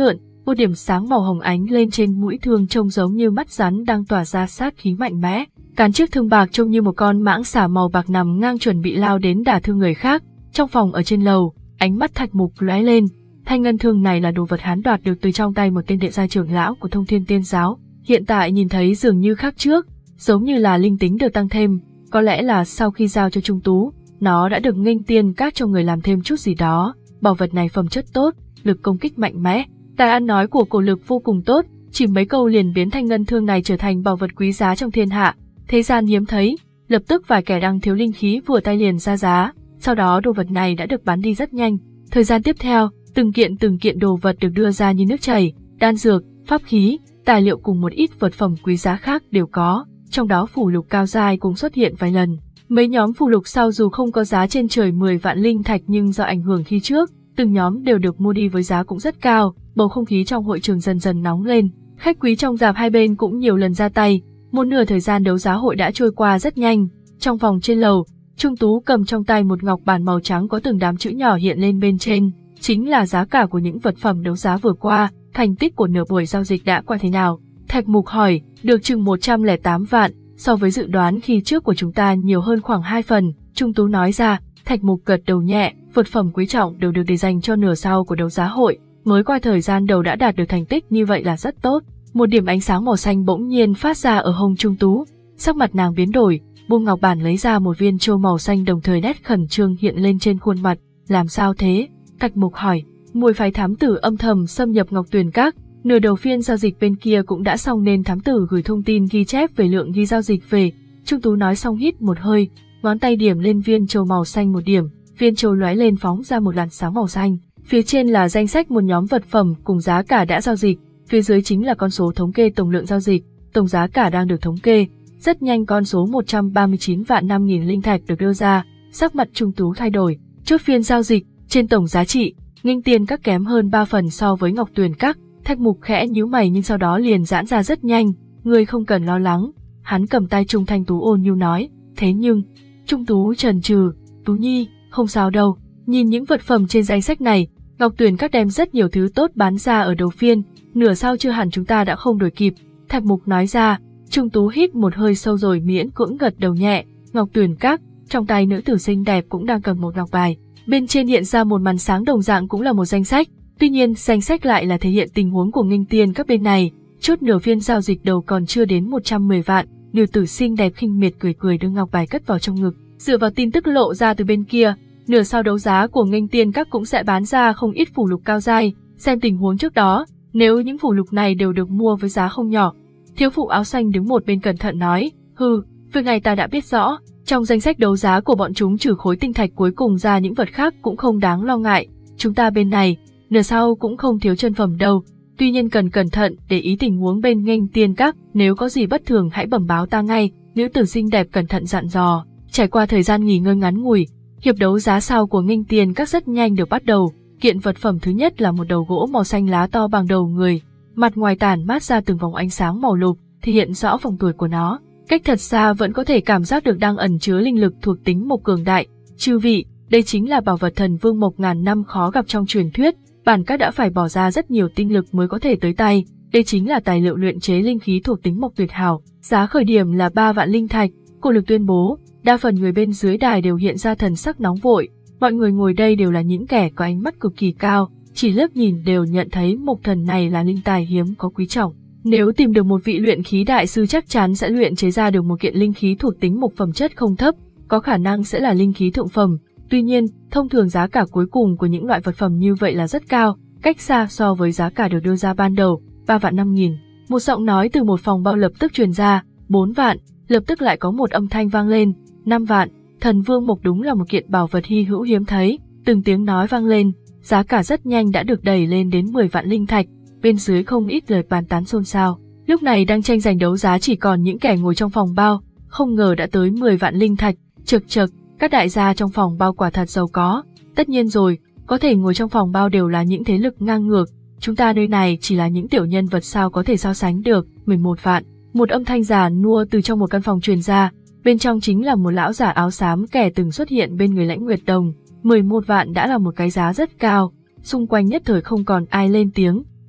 một điểm sáng màu hồng ánh lên trên mũi thương trông giống như mắt rắn đang tỏa ra sát khí mạnh mẽ. Cán chiếc thương bạc trông như một con mãng xà màu bạc nằm ngang chuẩn bị lao đến đả thương người khác. Trong phòng ở trên lầu, ánh mắt Thạch Mục lóe lên. Thanh ngân thương này là đồ vật hắn đoạt được từ trong tay một tên đệ gia trưởng lão của Thông Thiên Tiên giáo. Hiện tại nhìn thấy dường như khác trước, giống như là linh tính được tăng thêm. Có lẽ là sau khi giao cho Trung Tú, nó đã được nghênh tiên các cho người làm thêm chút gì đó. Bảo vật này phẩm chất tốt, lực công kích mạnh mẽ, tài ăn nói của Cổ Lực vô cùng tốt, chỉ mấy câu liền biến thanh ngân thương này trở thành bảo vật quý giá trong thiên hạ. Thế gian hiếm thấy, lập tức vài kẻ đang thiếu linh khí vừa tay liền ra giá, sau đó đồ vật này đã được bán đi rất nhanh. Thời gian tiếp theo, từng kiện từng kiện đồ vật được đưa ra như nước chảy, đan dược, pháp khí, tài liệu cùng một ít vật phẩm quý giá khác đều có, trong đó phù lục cao giai cũng xuất hiện vài lần. Mấy nhóm phù lục sau dù không có giá trên trời mười vạn linh thạch nhưng do ảnh hưởng khi trước, từng nhóm đều được mua đi với giá cũng rất cao. Bầu không khí trong hội trường dần dần nóng lên, khách quý trong rạp hai bên cũng nhiều lần ra tay. Một nửa thời gian đấu giá hội đã trôi qua rất nhanh. Trong phòng trên lầu, Trung Tú cầm trong tay một ngọc bản màu trắng có từng đám chữ nhỏ hiện lên bên trên, chính là giá cả của những vật phẩm đấu giá vừa qua. Thành tích của nửa buổi giao dịch đã qua thế nào? Thạch Mục hỏi. Được chừng một trăm lẻ tám vạn, so với dự đoán khi trước của chúng ta nhiều hơn khoảng hai phần, Trung Tú nói ra. Thạch Mục gật đầu nhẹ, vật phẩm quý trọng đều được để dành cho nửa sau của đấu giá hội. Mới qua thời gian đầu đã đạt được thành tích như vậy là rất tốt. Một điểm ánh sáng màu xanh bỗng nhiên phát ra ở hông Trung Tú, sắc mặt nàng biến đổi, buông ngọc bản lấy ra một viên châu màu xanh, đồng thời nét khẩn trương hiện lên trên khuôn mặt. Làm sao thế? Thạch Mục hỏi. Mùi phái thám tử âm thầm xâm nhập Ngọc Tuyền Các, nửa đầu phiên giao dịch bên kia cũng đã xong nên thám tử gửi thông tin ghi chép về lượng ghi giao dịch về. Trung Tú nói xong hít một hơi, ngón tay điểm lên viên châu màu xanh một điểm, viên châu lóe lên phóng ra một làn sáng màu xanh. Phía trên là danh sách một nhóm vật phẩm cùng giá cả đã giao dịch, phía dưới chính là con số thống kê tổng lượng giao dịch, tổng giá cả đang được thống kê. Rất nhanh con số một trăm ba mươi chín vạn năm nghìn linh thạch được đưa ra, sắc mặt Trung Tú thay đổi. Chốt phiên giao dịch, trên tổng giá trị, Nghênh Tiên Các kém hơn ba phần so với Ngọc Tuyền Các. Thạch Mục khẽ nhíu mày nhưng sau đó liền giãn ra rất nhanh. Ngươi không cần lo lắng. Hắn cầm tay Trung Thanh Tú ôn nhu nói. Thế nhưng, Trung Tú chần chừ. Tú Nhi, không sao đâu. Nhìn những vật phẩm trên danh sách này, Ngọc Tuyền Các đem rất nhiều thứ tốt bán ra ở đầu phiên, nửa sau chưa hẳn chúng ta đã không đổi kịp. Thạch Mục nói ra. Trung Tú hít một hơi sâu rồi miễn cưỡng gật đầu nhẹ. Ngọc Tuyền Các, trong tay nữ tử xinh đẹp cũng đang cầm một ngọc bài. Bên trên hiện ra một màn sáng đồng dạng cũng là một danh sách, tuy nhiên danh sách lại là thể hiện tình huống của Nghênh Tiên Các bên này. Chốt nửa phiên giao dịch đầu còn chưa đến một trăm mười vạn, nữ tử xinh đẹp khinh miệt cười cười đưa ngọc bài cất vào trong ngực. Dựa vào tin tức lộ ra từ bên kia, nửa sau đấu giá của Nghênh Tiên Các cũng sẽ bán ra không ít phù lục cao giai. Xem tình huống trước đó, nếu những phù lục này đều được mua với giá không nhỏ. Thiếu phụ áo xanh đứng một bên cẩn thận nói, hừ, việc này ta đã biết rõ. Trong danh sách đấu giá của bọn chúng trừ khối tinh thạch cuối cùng ra những vật khác cũng không đáng lo ngại. Chúng ta bên này, nửa sau cũng không thiếu chân phẩm đâu. Tuy nhiên cần cẩn thận để ý tình huống bên Nghênh Tiên Các, nếu có gì bất thường hãy bẩm báo ta ngay. Nữ tử xinh đẹp cẩn thận dặn dò. Trải qua thời gian nghỉ ngơi ngắn ngủi, hiệp đấu giá sau của Nghênh Tiên Các rất nhanh được bắt đầu. Kiện vật phẩm thứ nhất là một đầu gỗ màu xanh lá to bằng đầu người, mặt ngoài tản mát ra từng vòng ánh sáng màu lục, thể hiện rõ vòng tuổi của nó. Cách thật xa vẫn có thể cảm giác được đang ẩn chứa linh lực thuộc tính mộc cường đại. Chư vị, đây chính là bảo vật thần vương mộc ngàn năm khó gặp trong truyền thuyết, bản các đã phải bỏ ra rất nhiều tinh lực mới có thể tới tay. Đây chính là tài liệu luyện chế linh khí thuộc tính mộc tuyệt hảo, giá khởi điểm là ba vạn linh thạch. Cổ Lực tuyên bố. Đa phần người bên dưới đài đều hiện ra thần sắc nóng vội, mọi người ngồi đây đều là những kẻ có ánh mắt cực kỳ cao, chỉ liếc nhìn đều nhận thấy mộc thần này là linh tài hiếm có quý trọng. Nếu tìm được một vị luyện khí đại sư chắc chắn sẽ luyện chế ra được một kiện linh khí thuộc tính mộc phẩm chất không thấp, có khả năng sẽ là linh khí thượng phẩm. Tuy nhiên, thông thường giá cả cuối cùng của những loại vật phẩm như vậy là rất cao, cách xa so với giá cả được đưa ra ban đầu, ba vạn năm nghìn. Một giọng nói từ một phòng bao lập tức truyền ra, bốn vạn, lập tức lại có một âm thanh vang lên, năm vạn, thần vương mộc đúng là một kiện bảo vật hy hữu hiếm thấy, từng tiếng nói vang lên, giá cả rất nhanh đã được đẩy lên đến mười vạn linh thạch. Bên dưới không ít lời bàn tán xôn xao. Lúc này đang tranh giành đấu giá chỉ còn những kẻ ngồi trong phòng bao, không ngờ đã tới mười vạn linh thạch, chực chực, các đại gia trong phòng bao quả thật giàu có. Tất nhiên rồi, có thể ngồi trong phòng bao đều là những thế lực ngang ngược, chúng ta nơi này chỉ là những tiểu nhân vật sao có thể so sánh được. Mười một vạn, một âm thanh già nua từ trong một căn phòng truyền ra, bên trong chính là một lão giả áo xám kẻ từng xuất hiện bên người Lãnh Nguyệt Đồng. Mười một vạn đã là một cái giá rất cao, xung quanh nhất thời không còn ai lên tiếng.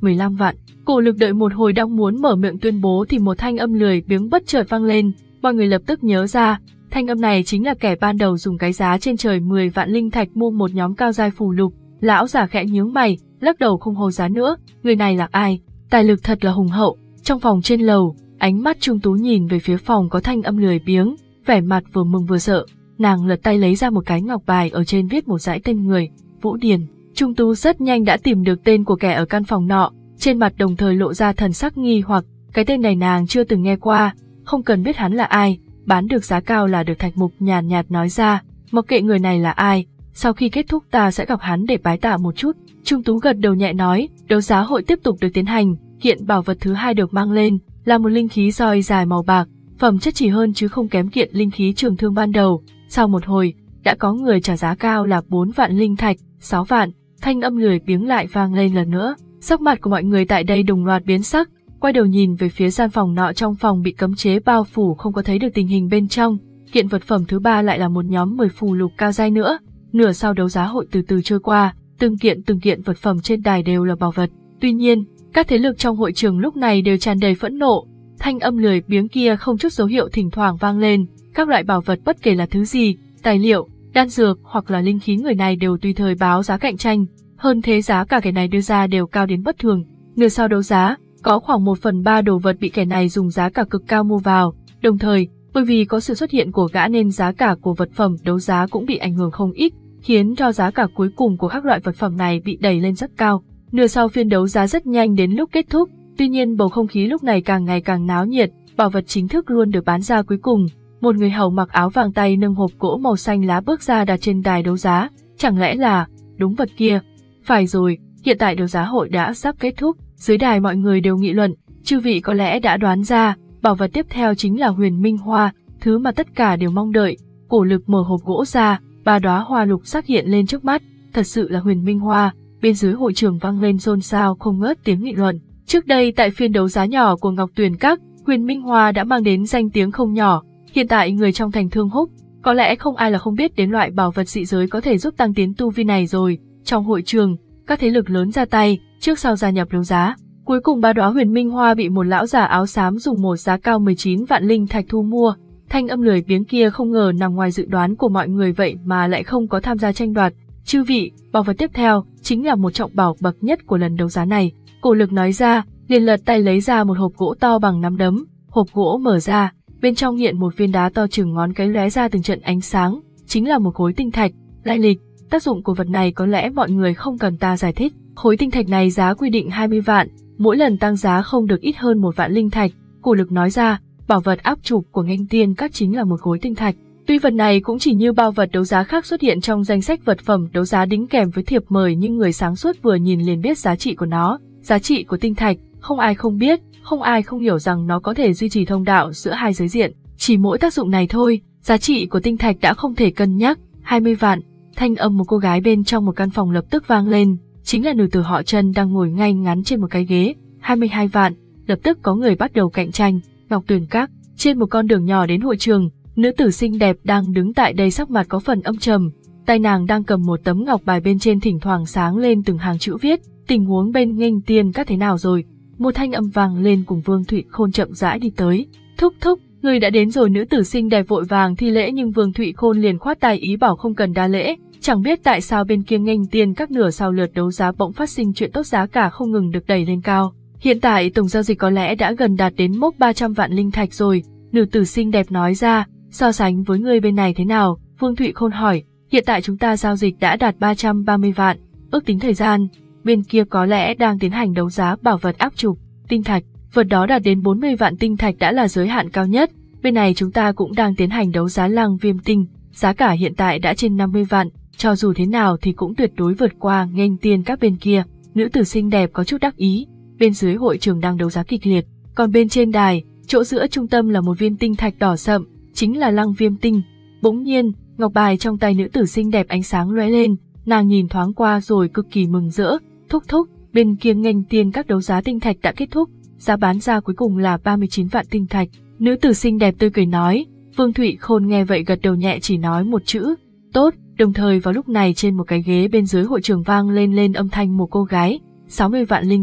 mười lăm vạn. Cổ Lực đợi một hồi đang muốn mở miệng tuyên bố thì một thanh âm lười biếng bất chợt vang lên, mọi người lập tức nhớ ra, thanh âm này chính là kẻ ban đầu dùng cái giá trên trời mười vạn linh thạch mua một nhóm cao giai phù lục. Lão già khẽ nhướng mày, lắc đầu không hô giá nữa, người này là ai? Tài lực thật là hùng hậu. Trong phòng trên lầu, ánh mắt Trung Tú nhìn về phía phòng có thanh âm lười biếng, vẻ mặt vừa mừng vừa sợ. Nàng lật tay lấy ra một cái ngọc bài ở trên viết một dãy tên người, Vũ Điền. Trung Tú rất nhanh đã tìm được tên của kẻ ở căn phòng nọ, trên mặt đồng thời lộ ra thần sắc nghi hoặc, cái tên này nàng chưa từng nghe qua, không cần biết hắn là ai, bán được giá cao là được. Thạch Mục nhàn nhạt, nhạt nói ra, mặc kệ người này là ai, sau khi kết thúc ta sẽ gặp hắn để bái tạ một chút. Trung Tú gật đầu nhẹ nói, đấu giá hội tiếp tục được tiến hành, hiện bảo vật thứ hai được mang lên, là một linh khí roi dài màu bạc, phẩm chất chỉ hơn chứ không kém kiện linh khí trường thương ban đầu. Sau một hồi, đã có người trả giá cao là bốn vạn linh thạch, sáu vạn, thanh âm lười biếng lại vang lên lần nữa. Sắc mặt của mọi người tại đây đồng loạt biến sắc, quay đầu nhìn về phía gian phòng nọ. Trong phòng bị cấm chế bao phủ, không có thấy được tình hình bên trong. Kiện vật phẩm thứ ba lại là một nhóm mười phù lục cao giai nữa. Nửa sau đấu giá hội từ từ trôi qua, từng kiện từng kiện vật phẩm trên đài đều là bảo vật. Tuy nhiên, các thế lực trong hội trường lúc này đều tràn đầy phẫn nộ. Thanh âm lười biếng kia không chút dấu hiệu thỉnh thoảng vang lên, các loại bảo vật bất kể là thứ gì, tài liệu, đan dược hoặc là linh khí, người này đều tùy thời báo giá cạnh tranh. Hơn thế giá cả kẻ này đưa ra đều cao đến bất thường. Nửa sau đấu giá, có khoảng một phần ba đồ vật bị kẻ này dùng giá cả cực cao mua vào. Đồng thời, bởi vì có sự xuất hiện của gã nên giá cả của vật phẩm đấu giá cũng bị ảnh hưởng không ít, khiến cho giá cả cuối cùng của các loại vật phẩm này bị đẩy lên rất cao. Nửa sau phiên đấu giá rất nhanh đến lúc kết thúc, tuy nhiên bầu không khí lúc này càng ngày càng náo nhiệt, bảo vật chính thức luôn được bán ra cuối cùng. Một người hầu mặc áo vàng tay nâng hộp gỗ màu xanh lá bước ra đặt trên đài đấu giá, chẳng lẽ là đúng vật kia? Phải rồi, hiện tại đấu giá hội đã sắp kết thúc, dưới đài mọi người đều nghị luận, chư vị có lẽ đã đoán ra, bảo vật tiếp theo chính là Huyền Minh Hoa, thứ mà tất cả đều mong đợi. Cổ Lực mở hộp gỗ ra, ba đóa hoa lục sắc hiện lên trước mắt, thật sự là Huyền Minh Hoa. Bên dưới hội trường vang lên xôn xao không ngớt tiếng nghị luận. Trước đây tại phiên đấu giá nhỏ của Ngọc Tuyền Các, Huyền Minh Hoa đã mang đến danh tiếng không nhỏ. Hiện tại người trong thành Thương Húc, có lẽ không ai là không biết đến loại bảo vật dị giới có thể giúp tăng tiến tu vi này rồi. Trong hội trường, các thế lực lớn ra tay, trước sau gia nhập đấu giá. Cuối cùng ba đóa Huyền Minh Hoa bị một lão già áo xám dùng một giá cao mười chín vạn linh thạch thu mua. Thanh âm lười biếng kia không ngờ nằm ngoài dự đoán của mọi người vậy mà lại không có tham gia tranh đoạt. Chư vị, bảo vật tiếp theo chính là một trọng bảo bậc nhất của lần đấu giá này. Cổ Lực nói ra, liền lật tay lấy ra một hộp gỗ to bằng nắm đấm. Hộp gỗ mở ra, bên trong hiện một viên đá to chừng ngón cái lóe ra từng trận ánh sáng, chính là một khối tinh thạch. Lai lịch, tác dụng của vật này có lẽ mọi người không cần ta giải thích. Khối tinh thạch này giá quy định hai mươi vạn, mỗi lần tăng giá không được ít hơn một vạn linh thạch. Cổ Lực nói ra, bảo vật áp trục của Nghênh Tiên Các chính là một khối tinh thạch. Tuy vật này cũng chỉ như bao vật đấu giá khác xuất hiện trong danh sách vật phẩm đấu giá đính kèm với thiệp mời, nhưng người sáng suốt vừa nhìn liền biết giá trị của nó. Giá trị của tinh thạch, không ai không biết, không ai không hiểu rằng nó có thể duy trì thông đạo giữa hai giới diện. Chỉ mỗi tác dụng này thôi, giá trị của tinh thạch đã không thể cân nhắc. hai mươi vạn, thanh âm một cô gái bên trong một căn phòng lập tức vang lên, chính là nữ tử họ Trần đang ngồi ngay ngắn trên một cái ghế. hai mươi hai vạn, lập tức có người bắt đầu cạnh tranh. Ngọc Tuyền Các, trên một con đường nhỏ đến hội trường, nữ tử xinh đẹp đang đứng tại đây sắc mặt có phần âm trầm, tay nàng đang cầm một tấm ngọc bài, bên trên thỉnh thoảng sáng lên từng hàng chữ viết, tình huống bên Nghênh Tiên Các thế nào rồi? Một thanh âm vang lên cùng Vương Thụy Khôn chậm rãi đi tới. Thúc thúc, người đã đến rồi. Nữ tử xinh đẹp vội vàng thi lễ, nhưng Vương Thụy Khôn liền khoát tay ý bảo không cần đa lễ. Chẳng biết tại sao bên kia Nghênh Tiên Các nửa sau lượt đấu giá bỗng phát sinh chuyện tốt, giá cả không ngừng được đẩy lên cao. Hiện tại tổng giao dịch có lẽ đã gần đạt đến mốc ba trăm vạn linh thạch rồi. Nữ tử xinh đẹp nói ra, so sánh với người bên này thế nào? Vương Thụy Khôn hỏi, hiện tại chúng ta giao dịch đã đạt ba trăm ba mươi vạn, ước tính thời gian, bên kia có lẽ đang tiến hành đấu giá bảo vật áp trục, tinh thạch, vật đó đạt đến bốn mươi vạn tinh thạch đã là giới hạn cao nhất. Bên này chúng ta cũng đang tiến hành đấu giá Lăng Viêm Tinh, giá cả hiện tại đã trên năm mươi vạn, cho dù thế nào thì cũng tuyệt đối vượt qua Nghênh Tiên Các bên kia. Nữ tử xinh đẹp có chút đắc ý. Bên dưới hội trường đang đấu giá kịch liệt, còn bên trên đài, chỗ giữa trung tâm là một viên tinh thạch đỏ sậm, chính là Lăng Viêm Tinh. Bỗng nhiên, ngọc bài trong tay nữ tử xinh đẹp ánh sáng lóe lên, nàng nhìn thoáng qua rồi cực kỳ mừng rỡ. Thúc thúc, bên kia Nghênh Tiên Các đấu giá tinh thạch đã kết thúc, giá bán ra cuối cùng là ba mươi chín vạn tinh thạch. Nữ tử xinh đẹp tươi cười nói. Vương Thụy Khôn nghe vậy gật đầu nhẹ, chỉ nói một chữ, tốt. Đồng thời vào lúc này trên một cái ghế bên dưới hội trường vang lên lên âm thanh một cô gái, sáu mươi vạn linh thạch,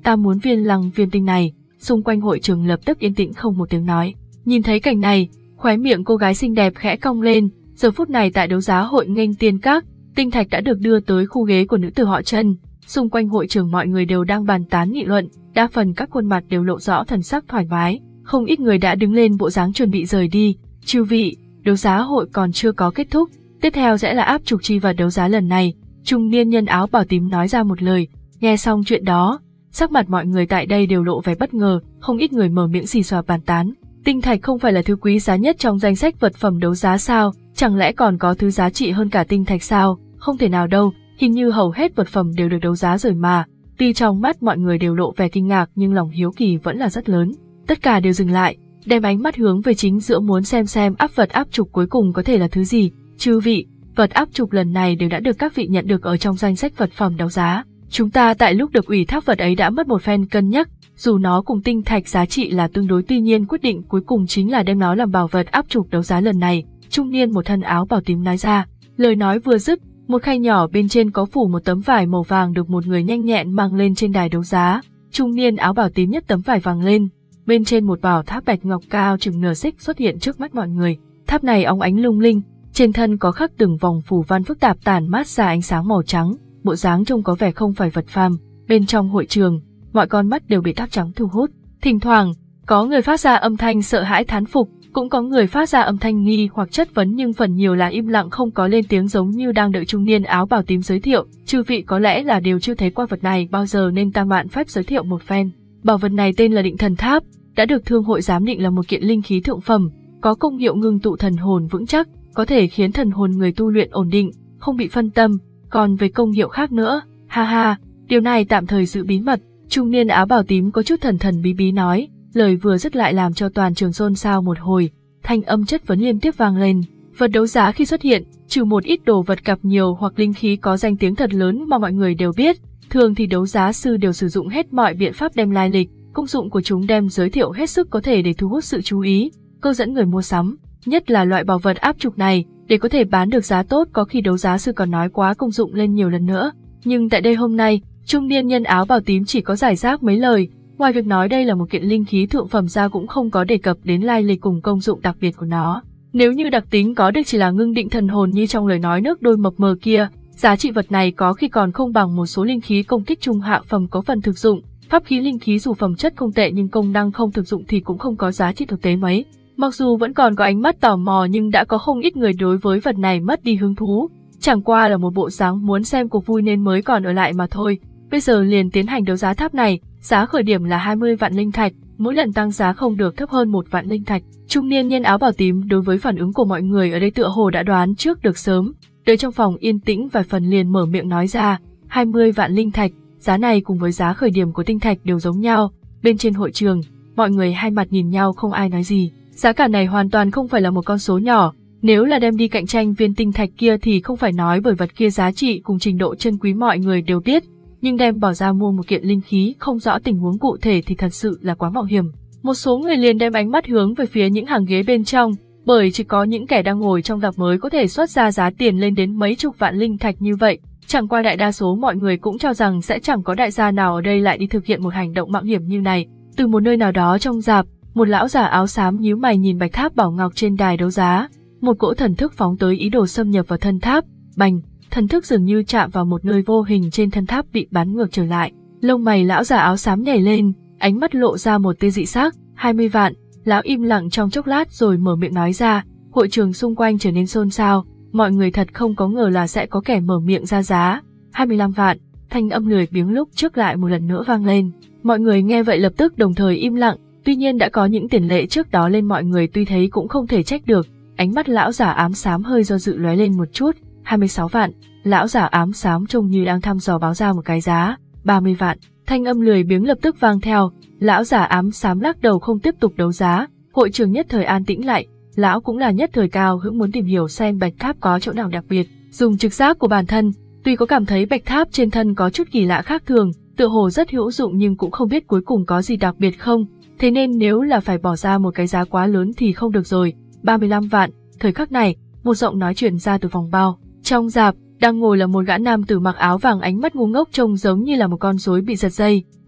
ta muốn viên lăng viên tinh này. Xung quanh hội trường lập tức yên tĩnh không một tiếng nói. Nhìn thấy cảnh này, khóe miệng cô gái xinh đẹp khẽ cong lên. Giờ phút này tại đấu giá hội Nghênh Tiên Các, tinh thạch đã được đưa tới khu ghế của nữ tử họ Trần. Xung quanh hội trường mọi người đều đang bàn tán nghị luận, đa phần các khuôn mặt đều lộ rõ thần sắc thoải mái, không ít người đã đứng lên bộ dáng chuẩn bị rời đi. Chư vị, đấu giá hội còn chưa có kết thúc, tiếp theo sẽ là áp trục chi vật đấu giá lần này. Trung niên nhân áo bào tím nói ra một lời. Nghe xong chuyện đó, sắc mặt mọi người tại đây đều lộ vẻ bất ngờ, không ít người mở miệng xì xòa bàn tán. Tinh thạch không phải là thứ quý giá nhất trong danh sách vật phẩm đấu giá sao? Chẳng lẽ còn có thứ giá trị hơn cả tinh thạch sao? Không thể nào đâu, hình như hầu hết vật phẩm đều được đấu giá rồi mà. Tuy trong mắt mọi người đều lộ vẻ kinh ngạc nhưng lòng hiếu kỳ vẫn là rất lớn. Tất cả đều dừng lại, đem ánh mắt hướng về chính giữa muốn xem xem áp vật áp trục cuối cùng có thể là thứ gì. Chư vị, vật áp trục lần này đều đã được các vị nhận được ở trong danh sách vật phẩm đấu giá. Chúng ta tại lúc được ủy thác vật ấy đã mất một phen cân nhắc, dù nó cùng tinh thạch giá trị là tương đối, tuy nhiên quyết định cuối cùng chính là đem nó làm bảo vật áp trục đấu giá lần này. Trung niên một thân áo bào tím nói ra. Lời nói vừa dứt, một khay nhỏ bên trên có phủ một tấm vải màu vàng được một người nhanh nhẹn mang lên trên đài đấu giá. Trung niên áo bào tím nhấc tấm vải vàng lên, bên trên một bảo tháp bạch ngọc cao chừng nửa xích xuất hiện trước mắt mọi người. Tháp này óng ánh lung linh, trên thân có khắc từng vòng phù văn phức tạp tản mát ra ánh sáng màu trắng, bộ dáng trông có vẻ không phải vật phàm. Bên trong hội trường, mọi con mắt đều bị tháp trắng thu hút. Thỉnh thoảng, có người phát ra âm thanh sợ hãi thán phục, cũng có người phát ra âm thanh nghi hoặc chất vấn, nhưng phần nhiều là im lặng không có lên tiếng, giống như đang đợi trung niên áo bào tím giới thiệu. Chư vị có lẽ là đều chưa thấy qua vật này bao giờ nên ta mạn phép giới thiệu một phen. Bảo vật này tên là Định Thần Tháp, đã được thương hội giám định là một kiện linh khí thượng phẩm, có công hiệu ngưng tụ thần hồn vững chắc, có thể khiến thần hồn người tu luyện ổn định, không bị phân tâm. Còn về công hiệu khác nữa, ha ha, điều này tạm thời giữ bí mật. Trung niên áo bào tím có chút thần thần bí bí nói, lời vừa dứt lại làm cho toàn trường xôn xao một hồi, thanh âm chất vấn liên tiếp vang lên. Vật đấu giá khi xuất hiện, trừ một ít đồ vật cặp nhiều hoặc linh khí có danh tiếng thật lớn mà mọi người đều biết, thường thì đấu giá sư đều sử dụng hết mọi biện pháp đem lai lịch, công dụng của chúng đem giới thiệu hết sức có thể để thu hút sự chú ý, câu dẫn người mua sắm, nhất là loại bảo vật áp trục này, để có thể bán được giá tốt có khi đấu giá sư còn nói quá công dụng lên nhiều lần nữa. Nhưng tại đây hôm nay, trung niên nhân áo bào tím chỉ có giải rác mấy lời, ngoài việc nói đây là một kiện linh khí thượng phẩm ra cũng không có đề cập đến lai lịch cùng công dụng đặc biệt của nó. Nếu như đặc tính có được chỉ là ngưng định thần hồn như trong lời nói nước đôi mập mờ kia, giá trị vật này có khi còn không bằng một số linh khí công kích trung hạ phẩm có phần thực dụng. Pháp khí linh khí dù phẩm chất không tệ nhưng công năng không thực dụng thì cũng không có giá trị thực tế mấy. Mặc dù vẫn còn có ánh mắt tò mò nhưng đã có không ít người đối với vật này mất đi hứng thú. Chẳng qua là một bộ dáng muốn xem cuộc vui nên mới còn ở lại mà thôi. Bây giờ liền tiến hành đấu giá tháp này, giá khởi điểm là hai mươi vạn linh thạch, mỗi lần tăng giá không được thấp hơn một vạn linh thạch. Trung niên nhân áo bào tím đối với phản ứng của mọi người ở đây tựa hồ đã đoán trước được sớm, đợi trong phòng yên tĩnh vài phần liền mở miệng nói ra, hai mươi vạn linh thạch, giá này cùng với giá khởi điểm của tinh thạch đều giống nhau. Bên trên hội trường, mọi người hai mặt nhìn nhau không ai nói gì. Giá cả này hoàn toàn không phải là một con số nhỏ, nếu là đem đi cạnh tranh viên tinh thạch kia thì không phải nói bởi vật kia giá trị cùng trình độ chân quý mọi người đều biết, nhưng đem bỏ ra mua một kiện linh khí không rõ tình huống cụ thể thì thật sự là quá mạo hiểm. Một số người liền đem ánh mắt hướng về phía những hàng ghế bên trong, bởi chỉ có những kẻ đang ngồi trong dạp mới có thể xuất ra giá tiền lên đến mấy chục vạn linh thạch như vậy. Chẳng qua đại đa số mọi người cũng cho rằng sẽ chẳng có đại gia nào ở đây lại đi thực hiện một hành động mạo hiểm như này. Từ một nơi nào đó trong dạp, một lão già áo xám nhíu mày nhìn bạch tháp bảo ngọc trên đài đấu giá, một cỗ thần thức phóng tới ý đồ xâm nhập vào thân tháp, bành, thần thức dường như chạm vào một nơi vô hình trên thân tháp bị bắn ngược trở lại. Lông mày lão già áo xám nhảy lên, ánh mắt lộ ra một tia dị sắc. hai mươi vạn, lão im lặng trong chốc lát rồi mở miệng nói ra. Hội trường xung quanh trở nên xôn xao, mọi người thật không có ngờ là sẽ có kẻ mở miệng ra giá. hai mươi lăm vạn, thanh âm lười biếng lúc trước lại một lần nữa vang lên. Mọi người nghe vậy lập tức đồng thời im lặng, tuy nhiên đã có những tiền lệ trước đó lên mọi người tuy thấy cũng không thể trách được. Ánh mắt lão giả ám xám hơi do dự lóe lên một chút. hai mươi sáu vạn, lão giả ám xám trông như đang thăm dò báo ra một cái giá. ba mươi vạn, thanh âm lười biếng lập tức vang theo. Lão giả ám xám lắc đầu không tiếp tục đấu giá. Hội trường nhất thời an tĩnh lại. Lão cũng là nhất thời cao hứng muốn tìm hiểu xem bạch tháp có chỗ nào đặc biệt. Dùng trực giác của bản thân, tuy có cảm thấy bạch tháp trên thân có chút kỳ lạ khác thường, tựa hồ rất hữu dụng nhưng cũng không biết cuối cùng có gì đặc biệt không. Thế nên nếu là phải bỏ ra một cái giá quá lớn thì không được rồi. ba mươi lăm vạn, thời khắc này, một giọng nói truyền ra từ phòng bao. Trong dạp, đang ngồi là một gã nam tử mặc áo vàng, ánh mắt ngu ngốc trông giống như là một con rối bị giật dây.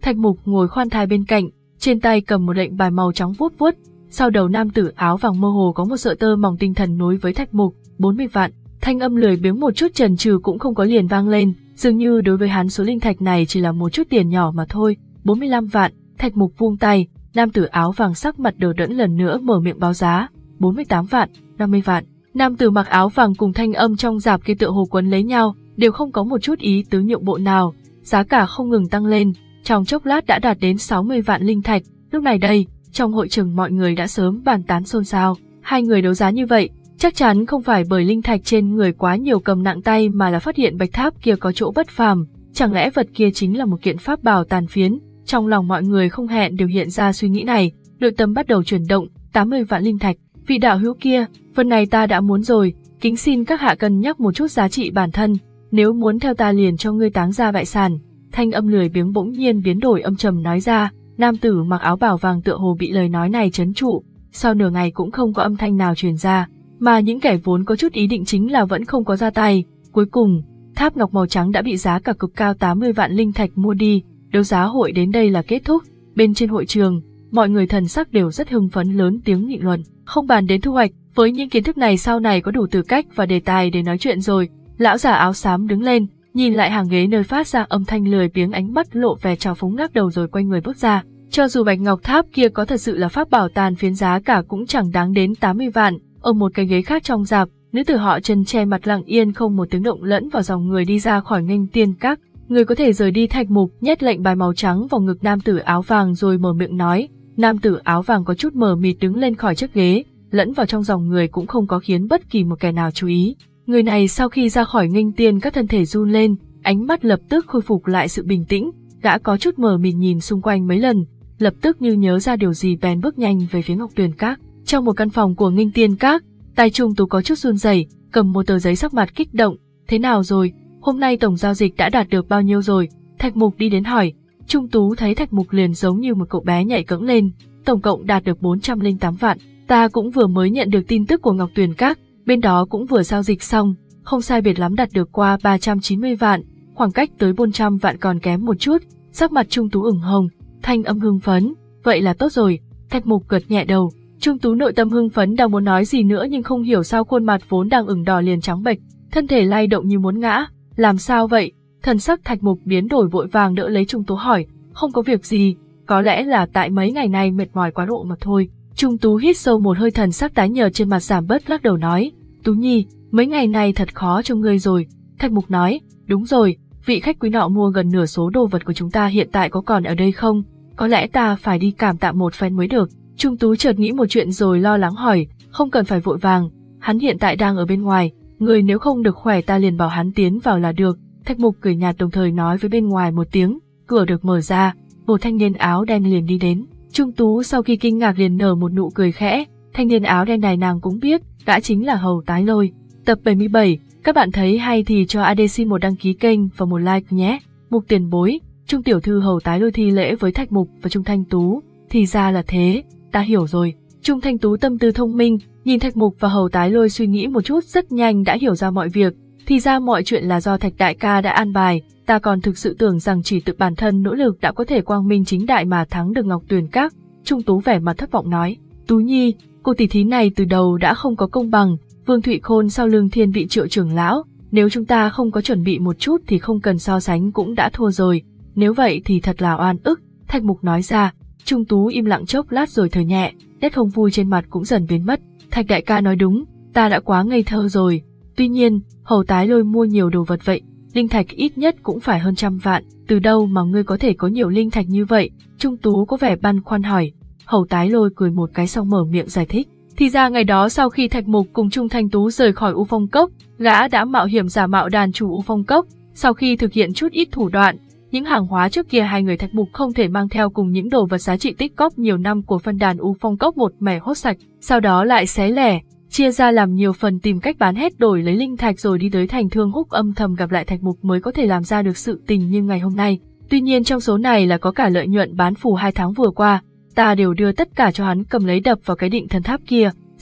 Thạch Mục ngồi khoan thai bên cạnh, trên tay cầm một lệnh bài màu trắng vuốt vuốt, sau đầu nam tử áo vàng mơ hồ có một sợi tơ mỏng tinh thần nối với Thạch Mục, bốn mươi vạn. Thanh âm lười biếng một chút chần chừ cũng không có liền vang lên, dường như đối với hắn số linh thạch này chỉ là một chút tiền nhỏ mà thôi. bốn mươi lăm vạn, Thạch Mục vung tay, nam tử áo vàng sắc mặt đờ đẫn lần nữa mở miệng báo giá. bốn mươi tám vạn, năm mươi vạn. Nam tử mặc áo vàng cùng thanh âm trong rạp kia tựa hồ quấn lấy nhau, đều không có một chút ý tứ nhượng bộ nào, giá cả không ngừng tăng lên, trong chốc lát đã đạt đến sáu mươi vạn linh thạch. Lúc này đây, trong hội trường mọi người đã sớm bàn tán xôn xao, hai người đấu giá như vậy, chắc chắn không phải bởi linh thạch trên người quá nhiều cầm nặng tay mà là phát hiện bạch tháp kia có chỗ bất phàm, chẳng lẽ vật kia chính là một kiện pháp bảo tàn phiến. Trong lòng mọi người không hẹn đều hiện ra suy nghĩ này, nội tâm bắt đầu chuyển động. Tám mươi vạn linh thạch, vị đạo hữu kia, phần này ta đã muốn rồi, kính xin các hạ cân nhắc một chút giá trị bản thân, nếu muốn theo ta liền cho ngươi táng ra bại sản. Thanh âm lười biếng bỗng nhiên biến đổi âm trầm nói ra, nam tử mặc áo bào vàng tựa hồ bị lời nói này trấn trụ, sau nửa ngày cũng không có âm thanh nào truyền ra, mà những kẻ vốn có chút ý định chính là vẫn không có ra tay. Cuối cùng, tháp ngọc màu trắng đã bị giá cả cực cao tám mươi vạn linh thạch mua đi. Đấu giá hội đến đây là kết thúc. Bên trên hội trường, mọi người thần sắc đều rất hưng phấn, lớn tiếng nghị luận, không bàn đến thu hoạch, với những kiến thức này sau này có đủ tư cách và đề tài để nói chuyện rồi. Lão già áo xám đứng lên, nhìn lại hàng ghế nơi phát ra âm thanh lười biếng, ánh mắt lộ vẻ trào phúng, ngắc đầu rồi quay người bước ra. Cho dù bạch ngọc tháp kia có thật sự là pháp bảo tàn phiến, giá cả cũng chẳng đáng đến tám mươi vạn. Ở một cái ghế khác trong rạp, nữ tử họ Trần che mặt lặng yên không một tiếng động lẫn vào dòng người đi ra khỏi nghênh tiên các. Người có thể rời đi. Thạch Mục nhét lệnh bài màu trắng vào ngực nam tử áo vàng rồi mở miệng nói. Nam tử áo vàng có chút mờ mịt đứng lên khỏi chiếc ghế, lẫn vào trong dòng người cũng không có khiến bất kỳ một kẻ nào chú ý. Người này sau khi ra khỏi nghênh tiên các thân thể run lên, ánh mắt lập tức khôi phục lại sự bình tĩnh, gã có chút mờ mịt nhìn xung quanh mấy lần, lập tức như nhớ ra điều gì bèn bước nhanh về phía Ngọc Tuyền Các. Trong một căn phòng của nghênh tiên các, tay Trung Tú có chút run rẩy, cầm một tờ giấy, sắc mặt kích động. Thế nào rồi? Hôm nay tổng giao dịch đã đạt được bao nhiêu rồi? Thạch Mục đi đến hỏi. Trung Tú thấy Thạch Mục liền giống như một cậu bé nhảy cẫng lên, tổng cộng đạt được bốn trăm lẻ tám vạn. Ta cũng vừa mới nhận được tin tức của Ngọc Tuyền Các, bên đó cũng vừa giao dịch xong, không sai biệt lắm đạt được qua ba trăm chín mươi vạn, khoảng cách tới bốn trăm vạn còn kém một chút. Sắc mặt Trung Tú ửng hồng, thanh âm hưng phấn, vậy là tốt rồi. Thạch Mục gật nhẹ đầu. Trung Tú nội tâm hưng phấn đang muốn nói gì nữa nhưng không hiểu sao khuôn mặt vốn đang ửng đỏ liền trắng bệch, thân thể lay động như muốn ngã. Làm sao vậy? Thần sắc Thạch Mục biến đổi, vội vàng đỡ lấy Trung Tú hỏi. Không có việc gì, có lẽ là tại mấy ngày nay mệt mỏi quá độ mà thôi. Trung Tú hít sâu một hơi, thần sắc tái nhợt trên mặt giảm bớt, lắc đầu nói. Tú Nhi, mấy ngày này thật khó cho ngươi rồi. Thạch Mục nói. Đúng rồi, vị khách quý nọ mua gần nửa số đồ vật của chúng ta hiện tại có còn ở đây không? Có lẽ ta phải đi cảm tạ một phen mới được. Trung Tú chợt nghĩ một chuyện rồi lo lắng hỏi. Không cần phải vội vàng, hắn hiện tại đang ở bên ngoài, người nếu không được khỏe ta liền bảo hắn tiến vào là được. Thạch Mục cười nhạt đồng thời nói với bên ngoài một tiếng, cửa được mở ra, một thanh niên áo đen liền đi đến. Trung Tú sau khi kinh ngạc liền nở một nụ cười khẽ, thanh niên áo đen này nàng cũng biết, đã chính là Hầu Tái Lôi. Tập bảy mươi bảy, các bạn thấy hay thì cho a đê xê một đăng ký kênh và một like nhé. Mục tiền bối, Trung tiểu thư Hầu Tái Lôi thi lễ với Thạch Mục và Trung Thanh Tú. Thì ra là thế, ta hiểu rồi. Trung Thanh Tú tâm tư thông minh, nhìn Thạch Mục và Hầu Tái Lôi suy nghĩ một chút rất nhanh đã hiểu ra mọi việc. Thì ra mọi chuyện là do Thạch đại ca đã an bài, ta còn thực sự tưởng rằng chỉ tự bản thân nỗ lực đã có thể quang minh chính đại mà thắng được Ngọc Tuyền Các. Trung Tú vẻ mặt thất vọng nói, Tú Nhi, cô tỷ thí này từ đầu đã không có công bằng, Vương Thụy Khôn sau lưng Thiên Vị Triệu trưởng lão, nếu chúng ta không có chuẩn bị một chút thì không cần so sánh cũng đã thua rồi, nếu vậy thì thật là oan ức. Thạch Mục nói ra. Trung Tú im lặng chốc lát rồi thở nhẹ, nét không vui trên mặt cũng dần biến mất. Thạch đại ca nói đúng, ta đã quá ngây thơ rồi. Tuy nhiên, Hầu Tái Lôi mua nhiều đồ vật vậy, linh thạch ít nhất cũng phải hơn trăm vạn, từ đâu mà ngươi có thể có nhiều linh thạch như vậy? Trung Tú có vẻ băn khoăn hỏi. Hầu Tái Lôi cười một cái xong mở miệng giải thích. Thì ra ngày đó sau khi Thạch Mục cùng Trung Thanh Tú rời khỏi U Phong Cốc, gã đã mạo hiểm giả mạo đàn chủ U Phong Cốc, sau khi thực hiện chút ít thủ đoạn, những hàng hóa trước kia hai người Thạch Mục không thể mang theo cùng những đồ vật giá trị tích cóp nhiều năm của phân đàn U Phong Cốc một mẻ hốt sạch, sau đó lại xé lẻ, chia ra làm nhiều phần tìm cách bán hết đổi lấy linh thạch rồi đi tới thành Thương Húc âm thầm gặp lại Thạch Mục mới có thể làm ra được sự tình như ngày hôm nay. Tuy nhiên trong số này là có cả lợi nhuận bán phù hai tháng vừa qua, ta đều đưa tất cả cho hắn cầm lấy đập vào cái định thần tháp kia,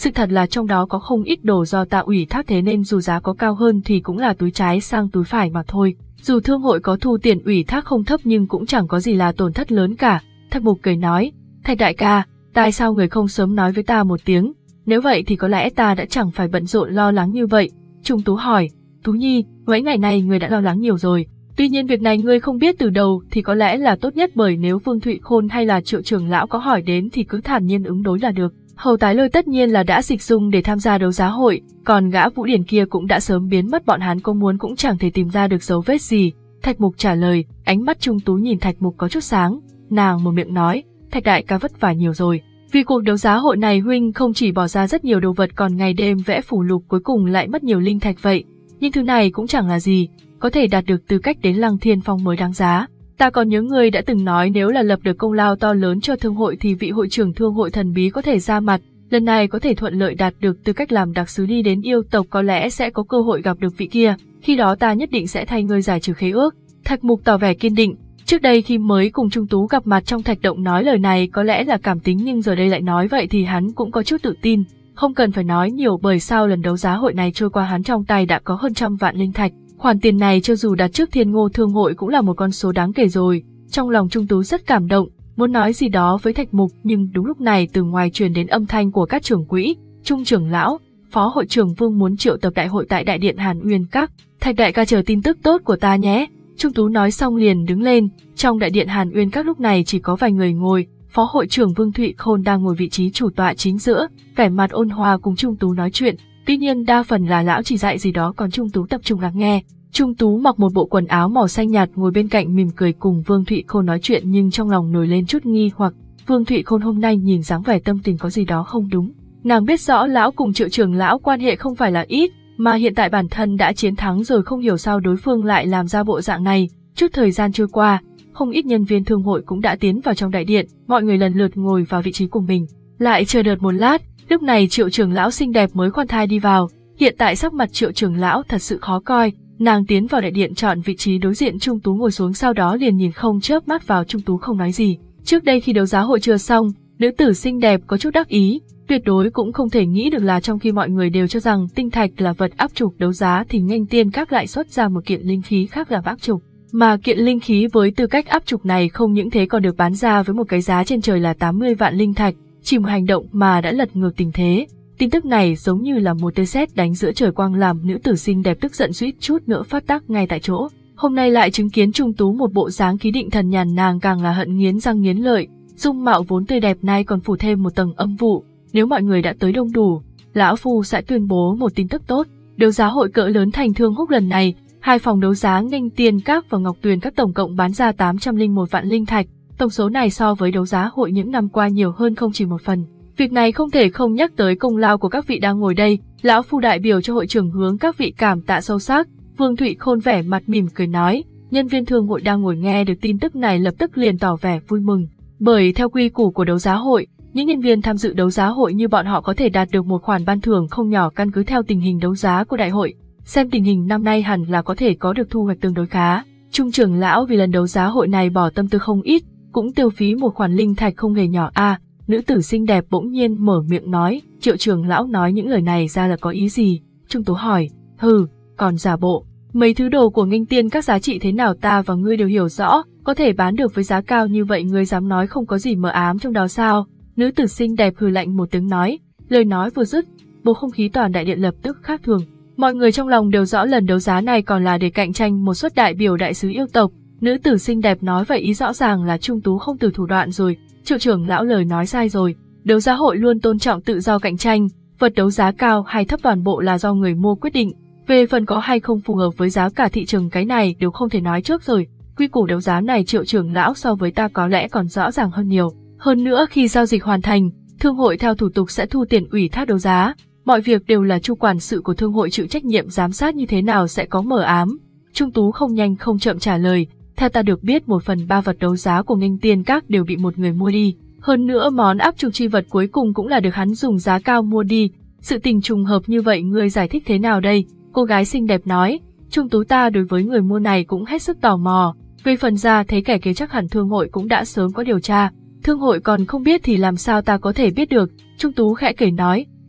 Sự thật là trong đó có không ít đồ do ta ủy thác, thế nên dù giá có cao hơn thì cũng là túi trái sang túi phải mà thôi. Dù thương hội có thu tiền ủy thác không thấp nhưng cũng chẳng có gì là tổn thất lớn cả. Thạch Mục cười nói, Thạch đại ca, tại sao người không sớm nói với ta một tiếng? Nếu vậy thì có lẽ ta đã chẳng phải bận rộn lo lắng như vậy. Trung Tú hỏi, Tú Nhi, mấy ngày này người đã lo lắng nhiều rồi. Tuy nhiên việc này ngươi không biết từ đầu thì có lẽ là tốt nhất, bởi nếu Vương Thụy Khôn hay là Triệu trưởng lão có hỏi đến thì cứ thản nhiên ứng đối là được. Hầu Tái Lôi tất nhiên là đã dịch dung để tham gia đấu giá hội, còn gã Vũ Điển kia cũng đã sớm biến mất, bọn hắn có muốn cũng chẳng thể tìm ra được dấu vết gì. Thạch Mục trả lời, ánh mắt Trung Tú nhìn Thạch Mục có chút sáng, nàng mở miệng nói, Thạch đại ca vất vả nhiều rồi. Vì cuộc đấu giá hội này huynh không chỉ bỏ ra rất nhiều đồ vật còn ngày đêm vẽ phù lục, cuối cùng lại mất nhiều linh thạch vậy. Nhưng thứ này cũng chẳng là gì, có thể đạt được tư cách đến Lăng Thiên Phong mới đáng giá. Ta còn nhớ người đã từng nói nếu là lập được công lao to lớn cho thương hội thì vị hội trưởng thương hội thần bí có thể ra mặt, lần này có thể thuận lợi đạt được tư cách làm đặc sứ đi đến yêu tộc, có lẽ sẽ có cơ hội gặp được vị kia, khi đó ta nhất định sẽ thay ngươi giải trừ khế ước. Thạch Mục tỏ vẻ kiên định, trước đây khi mới cùng Trung Tú gặp mặt trong thạch động nói lời này có lẽ là cảm tính, nhưng giờ đây lại nói vậy thì hắn cũng có chút tự tin, không cần phải nói nhiều bởi sau lần đấu giá hội này trôi qua hắn trong tay đã có hơn trăm vạn linh thạch. Khoản tiền này cho dù đặt trước Thiên Ngô Thương hội cũng là một con số đáng kể rồi. Trong lòng Trung Tú rất cảm động, muốn nói gì đó với Thạch Mục, nhưng đúng lúc này từ ngoài truyền đến âm thanh của các trưởng quỹ, Trung trưởng lão, Phó hội trưởng Vương muốn triệu tập đại hội tại đại điện Hàn Uyên Các. Thạch đại ca chờ tin tức tốt của ta nhé. Trung Tú nói xong liền đứng lên. Trong đại điện Hàn Uyên Các lúc này chỉ có vài người ngồi. Phó hội trưởng Vương Thụy Khôn đang ngồi vị trí chủ tọa chính giữa, vẻ mặt ôn hòa cùng Trung Tú nói chuyện. Tuy nhiên đa phần là lão chỉ dạy gì đó còn Trung Tú tập trung lắng nghe. Trung Tú mặc một bộ quần áo màu xanh nhạt ngồi bên cạnh mỉm cười cùng Vương Thụy Khôn nói chuyện, nhưng trong lòng nổi lên chút nghi hoặc. Vương Thụy Khôn hôm nay nhìn dáng vẻ tâm tình có gì đó không đúng. Nàng biết rõ lão cùng Triệu trưởng lão quan hệ không phải là ít, mà hiện tại bản thân đã chiến thắng rồi, không hiểu sao đối phương lại làm ra bộ dạng này. Chút thời gian trôi qua, không ít nhân viên thương hội cũng đã tiến vào trong đại điện, mọi người lần lượt ngồi vào vị trí của mình. Lại chờ đợi một lát, lúc này Triệu trưởng lão xinh đẹp mới khoan thai đi vào. Hiện tại sắc mặt Triệu trưởng lão thật sự khó coi, nàng tiến vào đại điện chọn vị trí đối diện Trung Tú ngồi xuống, sau đó liền nhìn không chớp mắt vào Trung Tú không nói gì. Trước đây khi đấu giá hội chưa xong, nữ tử xinh đẹp có chút đắc ý, tuyệt đối cũng không thể nghĩ được là trong khi mọi người đều cho rằng tinh thạch là vật áp trục đấu giá thì Nghênh Tiên Các lại xuất ra một kiện linh khí khác là áp trục. Mà kiện linh khí với tư cách áp trục này không những thế còn được bán ra với một cái giá trên trời là tám mươi vạn linh thạch, chỉ một hành động mà đã lật ngược tình thế. Tin tức này giống như là một tia sét đánh giữa trời quang, làm nữ tử xinh đẹp tức giận suýt chút nữa phát tác ngay tại chỗ. Hôm nay lại chứng kiến Trung Tú một bộ dáng khí định thần nhàn, nàng càng là hận nghiến răng nghiến lợi, dung mạo vốn tươi đẹp nay còn phủ thêm một tầng âm vụ. Nếu mọi người đã tới đông đủ, lão phu sẽ tuyên bố một tin tức tốt. Đấu giá hội cỡ lớn Thành Thương Húc lần này, hai phòng đấu giá Nghênh Tiên Các và Ngọc Tuyền Các tổng cộng bán ra tám trăm lẻ một vạn linh thạch. Tổng số này so với đấu giá hội những năm qua nhiều hơn không chỉ một phần. Việc này không thể không nhắc tới công lao của các vị đang ngồi đây. Lão phu đại biểu cho hội trưởng hướng các vị cảm tạ sâu sắc. Vương Thụy Khôn vẻ mặt mỉm cười nói. Nhân viên thương hội đang ngồi nghe được tin tức này lập tức liền tỏ vẻ vui mừng. Bởi theo quy củ của đấu giá hội, những nhân viên tham dự đấu giá hội như bọn họ có thể đạt được một khoản ban thưởng không nhỏ căn cứ theo tình hình đấu giá của đại hội. Xem tình hình năm nay hẳn là có thể có được thu hoạch tương đối khá. Trung trưởng lão vì lần đấu giá hội này bỏ tâm tư không ít, cũng tiêu phí một khoản linh thạch không hề nhỏ a. À, nữ tử xinh đẹp bỗng nhiên mở miệng nói. Triệu trưởng lão nói những lời này ra là có ý gì? Trung Tú hỏi. Hừ, còn giả bộ. Mấy thứ đồ của Nghênh Tiên Các giá trị thế nào ta và ngươi đều hiểu rõ, có thể bán được với giá cao như vậy ngươi dám nói không có gì mờ ám trong đó sao? Nữ tử xinh đẹp hừ lạnh một tiếng nói. Lời nói vừa dứt, bầu không khí toàn đại điện lập tức khác thường. Mọi người trong lòng đều rõ lần đấu giá này còn là để cạnh tranh một suất đại biểu đại sứ yêu tộc. Nữ tử xinh đẹp nói vậy ý rõ ràng là Trung Tú không từ thủ đoạn rồi. Triệu trưởng lão lời nói sai rồi. Đấu giá hội luôn tôn trọng tự do cạnh tranh, vật đấu giá cao hay thấp toàn bộ là do người mua quyết định. Về phần có hay không phù hợp với giá cả thị trường cái này đều không thể nói trước rồi. Quy củ đấu giá này Triệu trưởng lão so với ta có lẽ còn rõ ràng hơn nhiều. Hơn nữa khi giao dịch hoàn thành, thương hội theo thủ tục sẽ thu tiền ủy thác đấu giá. Mọi việc đều là chu quản sự của thương hội chịu trách nhiệm giám sát như thế nào sẽ có mờ ám. Trung Tú không nhanh không chậm trả lời. Theo ta được biết một phần ba vật đấu giá của Nghênh Tiên Các đều bị một người mua đi. Hơn nữa món áp trục chi vật cuối cùng cũng là được hắn dùng giá cao mua đi. Sự tình trùng hợp như vậy ngươi giải thích thế nào đây? Cô gái xinh đẹp nói. Trung Tú ta đối với người mua này cũng hết sức tò mò. Về phần ra thấy kẻ kia chắc hẳn thương hội cũng đã sớm có điều tra. Thương hội còn không biết thì làm sao ta có thể biết được? Trung Tú khẽ cười nói.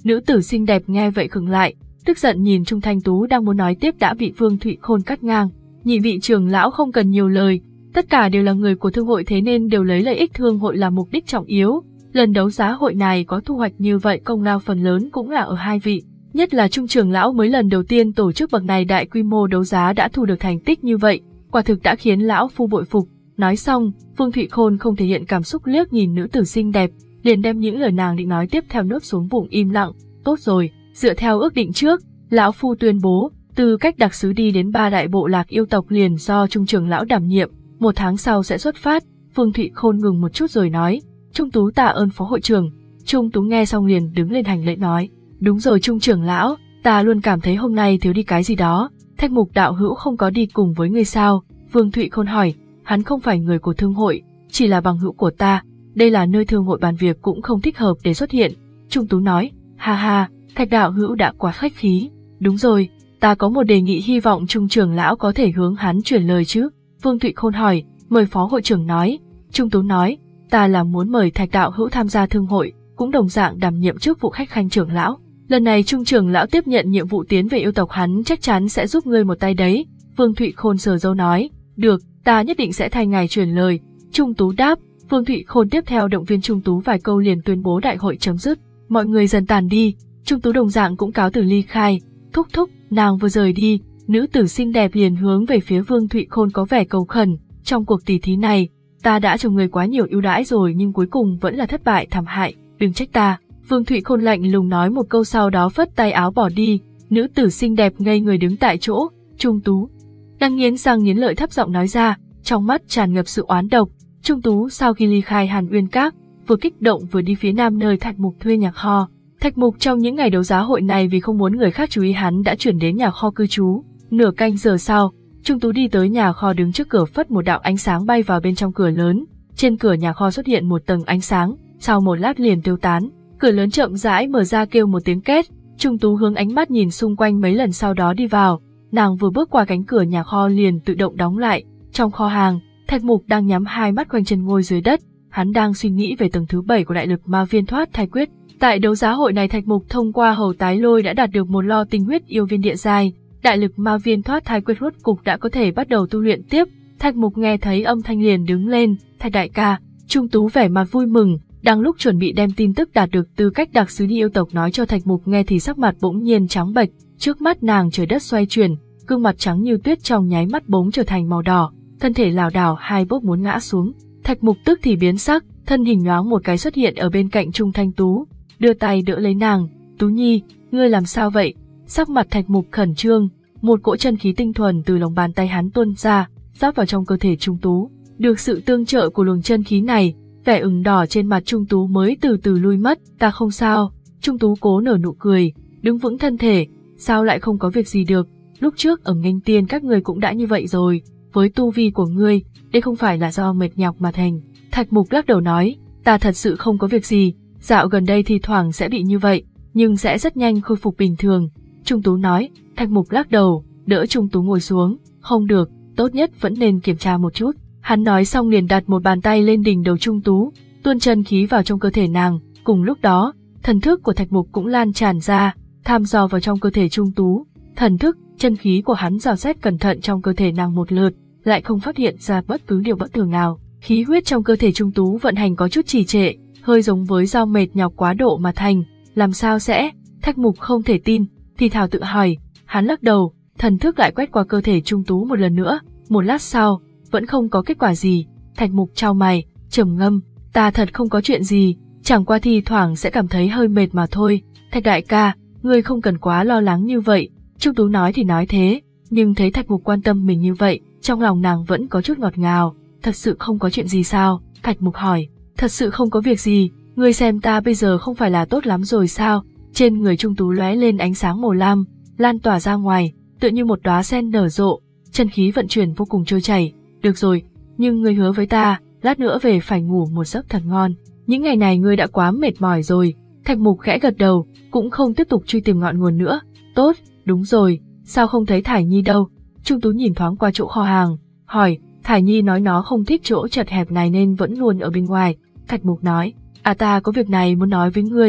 Nữ tử xinh đẹp nghe vậy khựng lại, tức giận nhìn Trung Thanh Tú đang muốn nói tiếp đã bị Vương Thụy Khôn cắt ngang. Nhị vị trưởng lão không cần nhiều lời, tất cả đều là người của thương hội thế nên đều lấy lợi ích thương hội là mục đích trọng yếu. Lần đấu giá hội này có thu hoạch như vậy công lao phần lớn cũng là ở hai vị, nhất là Trung trưởng lão mới lần đầu tiên tổ chức bậc này đại quy mô đấu giá đã thu được thành tích như vậy, quả thực đã khiến lão phu bội phục. Nói xong, Vương Thụy Khôn không thể hiện cảm xúc liếc nhìn nữ tử xinh đẹp, liền đem những lời nàng định nói tiếp theo nuốt xuống bụng im lặng. Tốt rồi, dựa theo ước định trước, lão phu tuyên bố, tư cách đặc sứ đi đến ba đại bộ lạc yêu tộc liền do Trung trưởng lão đảm nhiệm, một tháng sau sẽ xuất phát. Vương Thụy Khôn ngừng một chút rồi nói, Trung Tú tạ ơn phó hội trưởng. Trung Tú nghe xong liền đứng lên hành lễ nói, đúng rồi Trung trưởng lão, ta luôn cảm thấy hôm nay thiếu đi cái gì đó. Thạch Mục đạo hữu không có đi cùng với ngươi sao? Vương Thụy Khôn hỏi, hắn không phải người của thương hội, chỉ là bằng hữu của ta, đây là nơi thương hội bàn việc cũng không thích hợp để xuất hiện. Trung Tú nói, ha ha, Thạch đạo hữu đã quá khách khí. Đúng rồi, ta có một đề nghị hy vọng Trung trưởng lão có thể hướng hắn truyền lời chứ. Vương Thụy Khôn hỏi, mời phó hội trưởng nói. Trung Tú nói, ta là muốn mời Thạch đạo hữu tham gia thương hội, cũng đồng dạng đảm nhiệm chức vụ khách khanh trưởng lão. Lần này Trung trưởng lão tiếp nhận nhiệm vụ tiến về yêu tộc hắn chắc chắn sẽ giúp ngươi một tay đấy. Vương Thụy Khôn sờ râu nói, được, ta nhất định sẽ thay ngài truyền lời. Trung Tú đáp. Vương Thụy Khôn tiếp theo động viên Trung Tú vài câu liền tuyên bố đại hội chấm dứt. Mọi người dần tàn đi, Trung Tú đồng dạng cũng cáo từ ly khai. Thúc thúc, nàng vừa rời đi, nữ tử xinh đẹp liền hướng về phía Vương Thụy Khôn có vẻ cầu khẩn. Trong cuộc tỷ thí này, ta đã cho người quá nhiều ưu đãi rồi nhưng cuối cùng vẫn là thất bại thảm hại, đừng trách ta. Vương Thụy Khôn lạnh lùng nói một câu sau đó phất tay áo bỏ đi. Nữ tử xinh đẹp ngây người đứng tại chỗ. Trung Tú đang nghiến răng nghiến lợi thấp giọng nói ra, trong mắt tràn ngập sự oán độc. Trung Tú sau khi ly khai Hàn Uyên Các, vừa kích động vừa đi phía nam nơi Thạch Mục thuê nhà kho. Thạch Mục trong những ngày đấu giá hội này vì không muốn người khác chú ý hắn đã chuyển đến nhà kho cư trú. Nửa canh giờ sau, Trung Tú đi tới nhà kho đứng trước cửa phất một đạo ánh sáng bay vào bên trong cửa lớn. Trên cửa nhà kho xuất hiện một tầng ánh sáng, sau một lát liền tiêu tán. Cửa lớn chậm rãi mở ra kêu một tiếng két. Trung Tú hướng ánh mắt nhìn xung quanh mấy lần sau đó đi vào. Nàng vừa bước qua cánh cửa nhà kho liền tự động đóng lại. Trong kho hàng, Thạch Mục đang nhắm hai mắt quanh chân ngồi dưới đất, hắn đang suy nghĩ về tầng thứ bảy của đại lực ma viên thoát thai quyết. Tại đấu giá hội này Thạch Mục thông qua hầu tái lôi đã đạt được một lò tinh huyết yêu viên địa giai, đại lực ma viên thoát thai quyết rốt cục đã có thể bắt đầu tu luyện tiếp. Thạch Mục nghe thấy âm thanh liền đứng lên, Thạch đại ca. Trung Tú vẻ mặt vui mừng, đang lúc chuẩn bị đem tin tức đạt được tư cách đặc sứ đi yêu tộc nói cho Thạch Mục nghe thì sắc mặt bỗng nhiên trắng bệch, trước mắt nàng trời đất xoay chuyển, gương mặt trắng như tuyết trong nháy mắt bỗng trở thành màu đỏ. Thân thể lảo đảo hai bước muốn ngã xuống. Thạch Mục tức thì biến sắc, thân hình nhoáng một cái xuất hiện ở bên cạnh Trung Thanh Tú, đưa tay đỡ lấy nàng. Tú Nhi, ngươi làm sao vậy? Sắc mặt Thạch Mục khẩn trương, một cỗ chân khí tinh thuần từ lòng bàn tay hắn tuôn ra, rót vào trong cơ thể Trung Tú. Được sự tương trợ của luồng chân khí này, vẻ ửng đỏ trên mặt Trung Tú mới từ từ lui mất. Ta không sao. Trung Tú cố nở nụ cười, đứng vững thân thể. Sao lại không có việc gì được? Lúc trước ở Nghênh Tiên các người cũng đã như vậy rồi. Với tu vi của ngươi, đây không phải là do mệt nhọc mà thành. Thạch Mục lắc đầu nói, ta thật sự không có việc gì, dạo gần đây thì thoảng sẽ bị như vậy, nhưng sẽ rất nhanh khôi phục bình thường. Trung Tú nói. Thạch Mục lắc đầu, đỡ Trung Tú ngồi xuống, không được, tốt nhất vẫn nên kiểm tra một chút. Hắn nói xong liền đặt một bàn tay lên đỉnh đầu Trung Tú, tuôn chân khí vào trong cơ thể nàng. Cùng lúc đó, thần thức của Thạch Mục cũng lan tràn ra, tham dò vào trong cơ thể Trung Tú. Thần thức, chân khí của hắn dò xét cẩn thận trong cơ thể nàng một lượt, lại không phát hiện ra bất cứ điều bất thường nào. Khí huyết trong cơ thể Trung Tú vận hành có chút trì trệ, hơi giống với do mệt nhọc quá độ mà thành. Làm sao sẽ? Thạch Mục không thể tin, thì thào tự hỏi. Hắn lắc đầu, thần thức lại quét qua cơ thể Trung Tú một lần nữa. Một lát sau, vẫn không có kết quả gì. Thạch Mục chau mày, trầm ngâm. Ta thật không có chuyện gì, chẳng qua thi thoảng sẽ cảm thấy hơi mệt mà thôi. Thạch đại ca, ngươi không cần quá lo lắng như vậy. Trung Tú nói thì nói thế, nhưng thấy Thạch Mục quan tâm mình như vậy, trong lòng nàng vẫn có chút ngọt ngào. Thật sự không có chuyện gì sao? Thạch Mục hỏi. Thật sự không có việc gì, ngươi xem ta bây giờ không phải là tốt lắm rồi sao? Trên người Trung Tú lóe lên ánh sáng màu lam, lan tỏa ra ngoài, tựa như một đóa sen nở rộ, chân khí vận chuyển vô cùng trôi chảy. Được rồi, nhưng ngươi hứa với ta, lát nữa về phải ngủ một giấc thật ngon. Những ngày này ngươi đã quá mệt mỏi rồi. Thạch Mục khẽ gật đầu, cũng không tiếp tục truy tìm ngọn nguồn nữa. Tốt, đúng rồi, sao không thấy Thải Nhi đâu? Trung Tú nhìn thoáng qua chỗ kho hàng, hỏi. Thải Nhi nói nó không thích chỗ chật hẹp này nên vẫn luôn ở bên ngoài. Thạch Mục nói, à ta có việc này muốn nói với ngươi.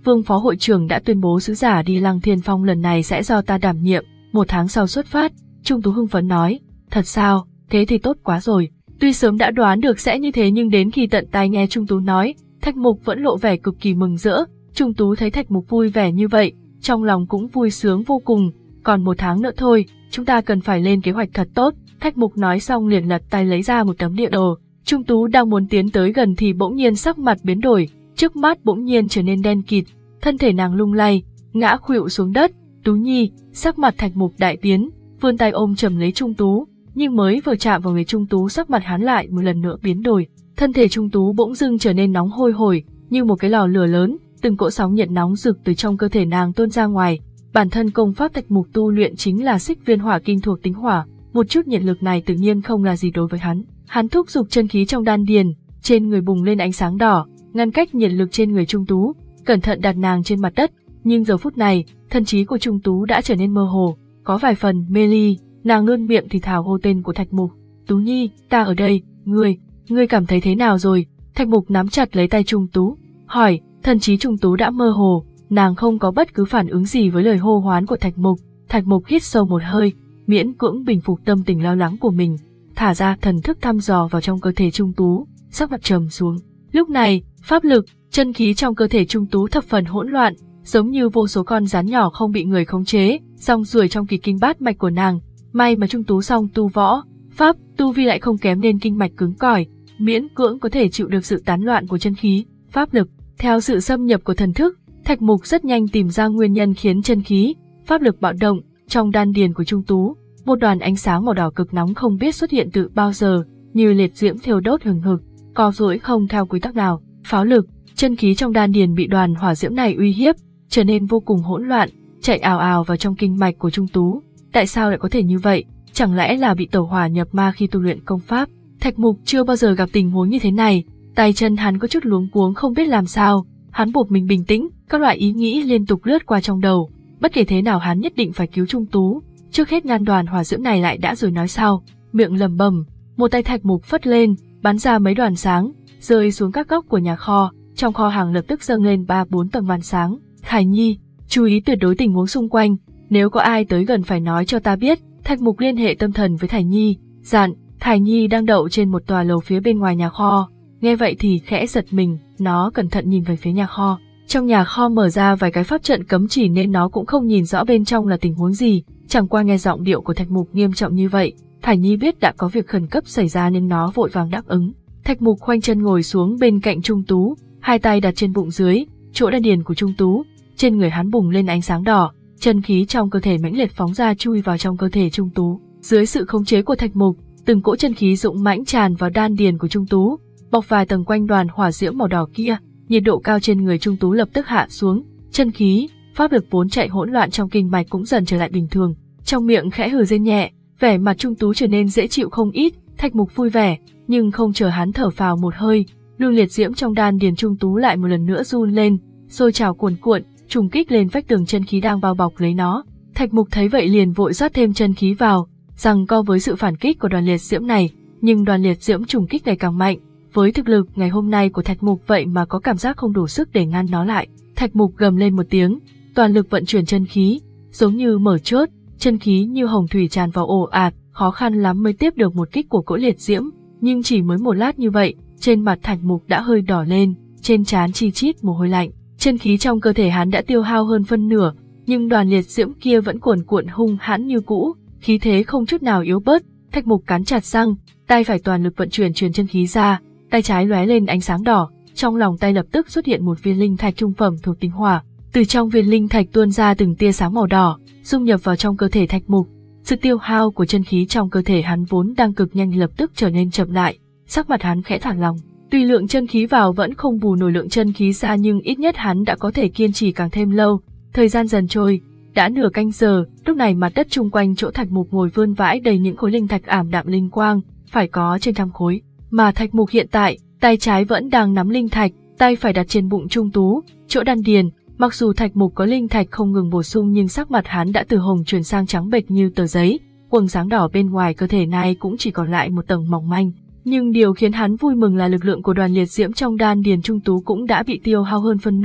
Vương phó hội trưởng đã tuyên bố sứ giả đi Lăng Thiên Phong lần này sẽ do ta đảm nhiệm, một tháng sau xuất phát. Trung Tú hưng phấn nói, thật sao, thế thì tốt quá rồi. Tuy sớm đã đoán được sẽ như thế nhưng đến khi tận tai nghe Trung Tú nói, Thạch Mục vẫn lộ vẻ cực kỳ mừng rỡ. Trung Tú thấy Thạch Mục vui vẻ như vậy, trong lòng cũng vui sướng vô cùng. Còn một tháng nữa thôi, chúng ta cần phải lên kế hoạch thật tốt. Thạch Mục nói xong liền lật tay lấy ra một tấm địa đồ. Trung Tú đang muốn tiến tới gần thì bỗng nhiên sắc mặt biến đổi, trước mắt bỗng nhiên trở nên đen kịt, thân thể nàng lung lay, ngã khuỵu xuống đất. Tú Nhi, sắc mặt Thạch Mục đại biến, vươn tay ôm chầm lấy Trung Tú, nhưng mới vừa chạm vào người Trung Tú sắc mặt hắn lại một lần nữa biến đổi, thân thể Trung Tú bỗng dưng trở nên nóng hôi hổi, như một cái lò lửa lớn, từng cỗ sóng nhiệt nóng rực từ trong cơ thể nàng tuôn ra ngoài. Bản thân công pháp Thạch Mục tu luyện chính là Xích Viên Hỏa Kinh thuộc tính hỏa, một chút nhiệt lực này tự nhiên không là gì đối với hắn. Hắn thúc giục chân khí trong đan điền, trên người bùng lên ánh sáng đỏ, ngăn cách nhiệt lực trên người Trung Tú, cẩn thận đặt nàng trên mặt đất. Nhưng giờ phút này, thân trí của Trung Tú đã trở nên mơ hồ, có vài phần mê ly, nàng luôn miệng thì thào hô tên của Thạch Mục. Tú Nhi, ta ở đây, ngươi, ngươi cảm thấy thế nào rồi? Thạch Mục nắm chặt lấy tay Trung Tú, hỏi. Thân trí Trung Tú đã mơ hồ, nàng không có bất cứ phản ứng gì với lời hô hoán của Thạch Mục. Thạch Mục hít sâu một hơi, miễn cưỡng bình phục tâm tình lo lắng của mình, thả ra thần thức thăm dò vào trong cơ thể Trung Tú, sắc mặt trầm xuống. Lúc này, pháp lực, chân khí trong cơ thể Trung Tú thập phần hỗn loạn, giống như vô số con rắn nhỏ không bị người khống chế, rong ruổi trong kỳ kinh bát mạch của nàng. May mà Trung Tú song tu võ, pháp, tu vi lại không kém nên kinh mạch cứng cỏi, miễn cưỡng có thể chịu được sự tán loạn của chân khí, pháp lực. Theo sự xâm nhập của thần thức, Thạch Mục rất nhanh tìm ra nguyên nhân khiến chân khí, pháp lực bạo động. Trong đan điền của Trung Tú, một đoàn ánh sáng màu đỏ cực nóng không biết xuất hiện từ bao giờ, như liệt diễm thiêu đốt hừng hực, co duỗi không theo quy tắc nào. Pháo lực, chân khí trong đan điền bị đoàn hỏa diễm này uy hiếp, trở nên vô cùng hỗn loạn, chạy ào ào vào trong kinh mạch của Trung Tú. Tại sao lại có thể như vậy? Chẳng lẽ là bị tẩu hỏa nhập ma khi tu luyện công pháp? Thạch Mục chưa bao giờ gặp tình huống như thế này, tay chân hắn có chút luống cuống không biết làm sao. Hắn buộc mình bình tĩnh, các loại ý nghĩ liên tục lướt qua trong đầu. Bất kể thế nào hắn nhất định phải cứu Trung Tú, trước hết ngăn đoàn hỏa diễm này lại đã rồi nói sau. Miệng lẩm bẩm, một tay Thạch Mục phất lên, bắn ra mấy đoàn sáng, rơi xuống các góc của nhà kho. Trong kho hàng lập tức dâng lên ba bốn tầng màn sáng. Thải Nhi, chú ý tuyệt đối tình huống xung quanh, nếu có ai tới gần phải nói cho ta biết. Thạch Mục liên hệ tâm thần với Thải Nhi, dặn. Thải Nhi đang đậu trên một tòa lầu phía bên ngoài nhà kho, nghe vậy thì khẽ giật mình, nó cẩn thận nhìn về phía nhà kho. Trong nhà kho mở ra vài cái pháp trận cấm chỉ nên nó cũng không nhìn rõ bên trong là tình huống gì, chẳng qua nghe giọng điệu của Thạch Mục nghiêm trọng như vậy, Thải Nhi biết đã có việc khẩn cấp xảy ra nên nó vội vàng đáp ứng. Thạch Mục khoanh chân ngồi xuống bên cạnh Trung Tú, hai tay đặt trên bụng dưới, chỗ đan điền của Trung Tú, trên người hắn bùng lên ánh sáng đỏ, chân khí trong cơ thể mãnh liệt phóng ra chui vào trong cơ thể Trung Tú. Dưới sự khống chế của Thạch Mục, từng cỗ chân khí dũng mãnh tràn vào đan điền của Trung Tú, bọc vài tầng quanh đoàn hỏa diễm màu đỏ kia. Nhiệt độ cao trên người Trung Tú lập tức hạ xuống, chân khí, pháp lực vốn chạy hỗn loạn trong kinh mạch cũng dần trở lại bình thường. Trong miệng khẽ hừ rên nhẹ, vẻ mặt Trung Tú trở nên dễ chịu không ít. Thạch Mục vui vẻ, nhưng không chờ hắn thở phào một hơi, luồng liệt diễm trong đan điền Trung Tú lại một lần nữa run lên, sôi trào cuồn cuộn, trùng kích lên vách tường chân khí đang bao bọc lấy nó. Thạch Mục thấy vậy liền vội rót thêm chân khí vào, giằng co với sự phản kích của đoàn liệt diễm này, nhưng đoàn liệt diễm trùng kích ngày càng mạnh. Với thực lực ngày hôm nay của Thạch Mục vậy mà có cảm giác không đủ sức để ngăn nó lại. Thạch Mục gầm lên một tiếng, toàn lực vận chuyển chân khí, giống như mở chốt, chân khí như hồng thủy tràn vào ồ ạt, khó khăn lắm mới tiếp được một kích của cỗ liệt diễm, nhưng chỉ mới một lát như vậy, trên mặt Thạch Mục đã hơi đỏ lên, trên trán chi chít mồ hôi lạnh. Chân khí trong cơ thể hắn đã tiêu hao hơn phân nửa, nhưng đoàn liệt diễm kia vẫn cuồn cuộn hung hãn như cũ, khí thế không chút nào yếu bớt. Thạch Mục cắn chặt răng, tay phải toàn lực vận chuyển truyền chân khí ra, tay trái lóe lên ánh sáng đỏ, trong lòng tay lập tức xuất hiện một viên linh thạch trung phẩm thuộc tính hỏa. Từ trong viên linh thạch tuôn ra từng tia sáng màu đỏ, dung nhập vào trong cơ thể Thạch Mục. Sự tiêu hao của chân khí trong cơ thể hắn vốn đang cực nhanh lập tức trở nên chậm lại, sắc mặt hắn khẽ thả lỏng. Tuy lượng chân khí vào vẫn không bù nổi lượng chân khí ra nhưng ít nhất hắn đã có thể kiên trì càng thêm lâu. Thời gian dần trôi, đã nửa canh giờ, lúc này mặt đất chung quanh chỗ Thạch Mục ngồi vươn vãi đầy những khối linh thạch ảm đạm linh quang, phải có trên trăm khối. Mà Thạch Mục hiện tại, tay trái vẫn đang nắm linh thạch, tay phải đặt trên bụng Trung Tú, chỗ đan điền. Mặc dù Thạch Mục có linh thạch không ngừng bổ sung nhưng sắc mặt hắn đã từ hồng chuyển sang trắng bệch như tờ giấy, quầng sáng đỏ bên ngoài cơ thể này cũng chỉ còn lại một tầng mỏng manh. Nhưng điều khiến hắn vui mừng là lực lượng của đoàn liệt diễm trong đan điền Trung Tú cũng đã bị tiêu hao hơn phân nửa,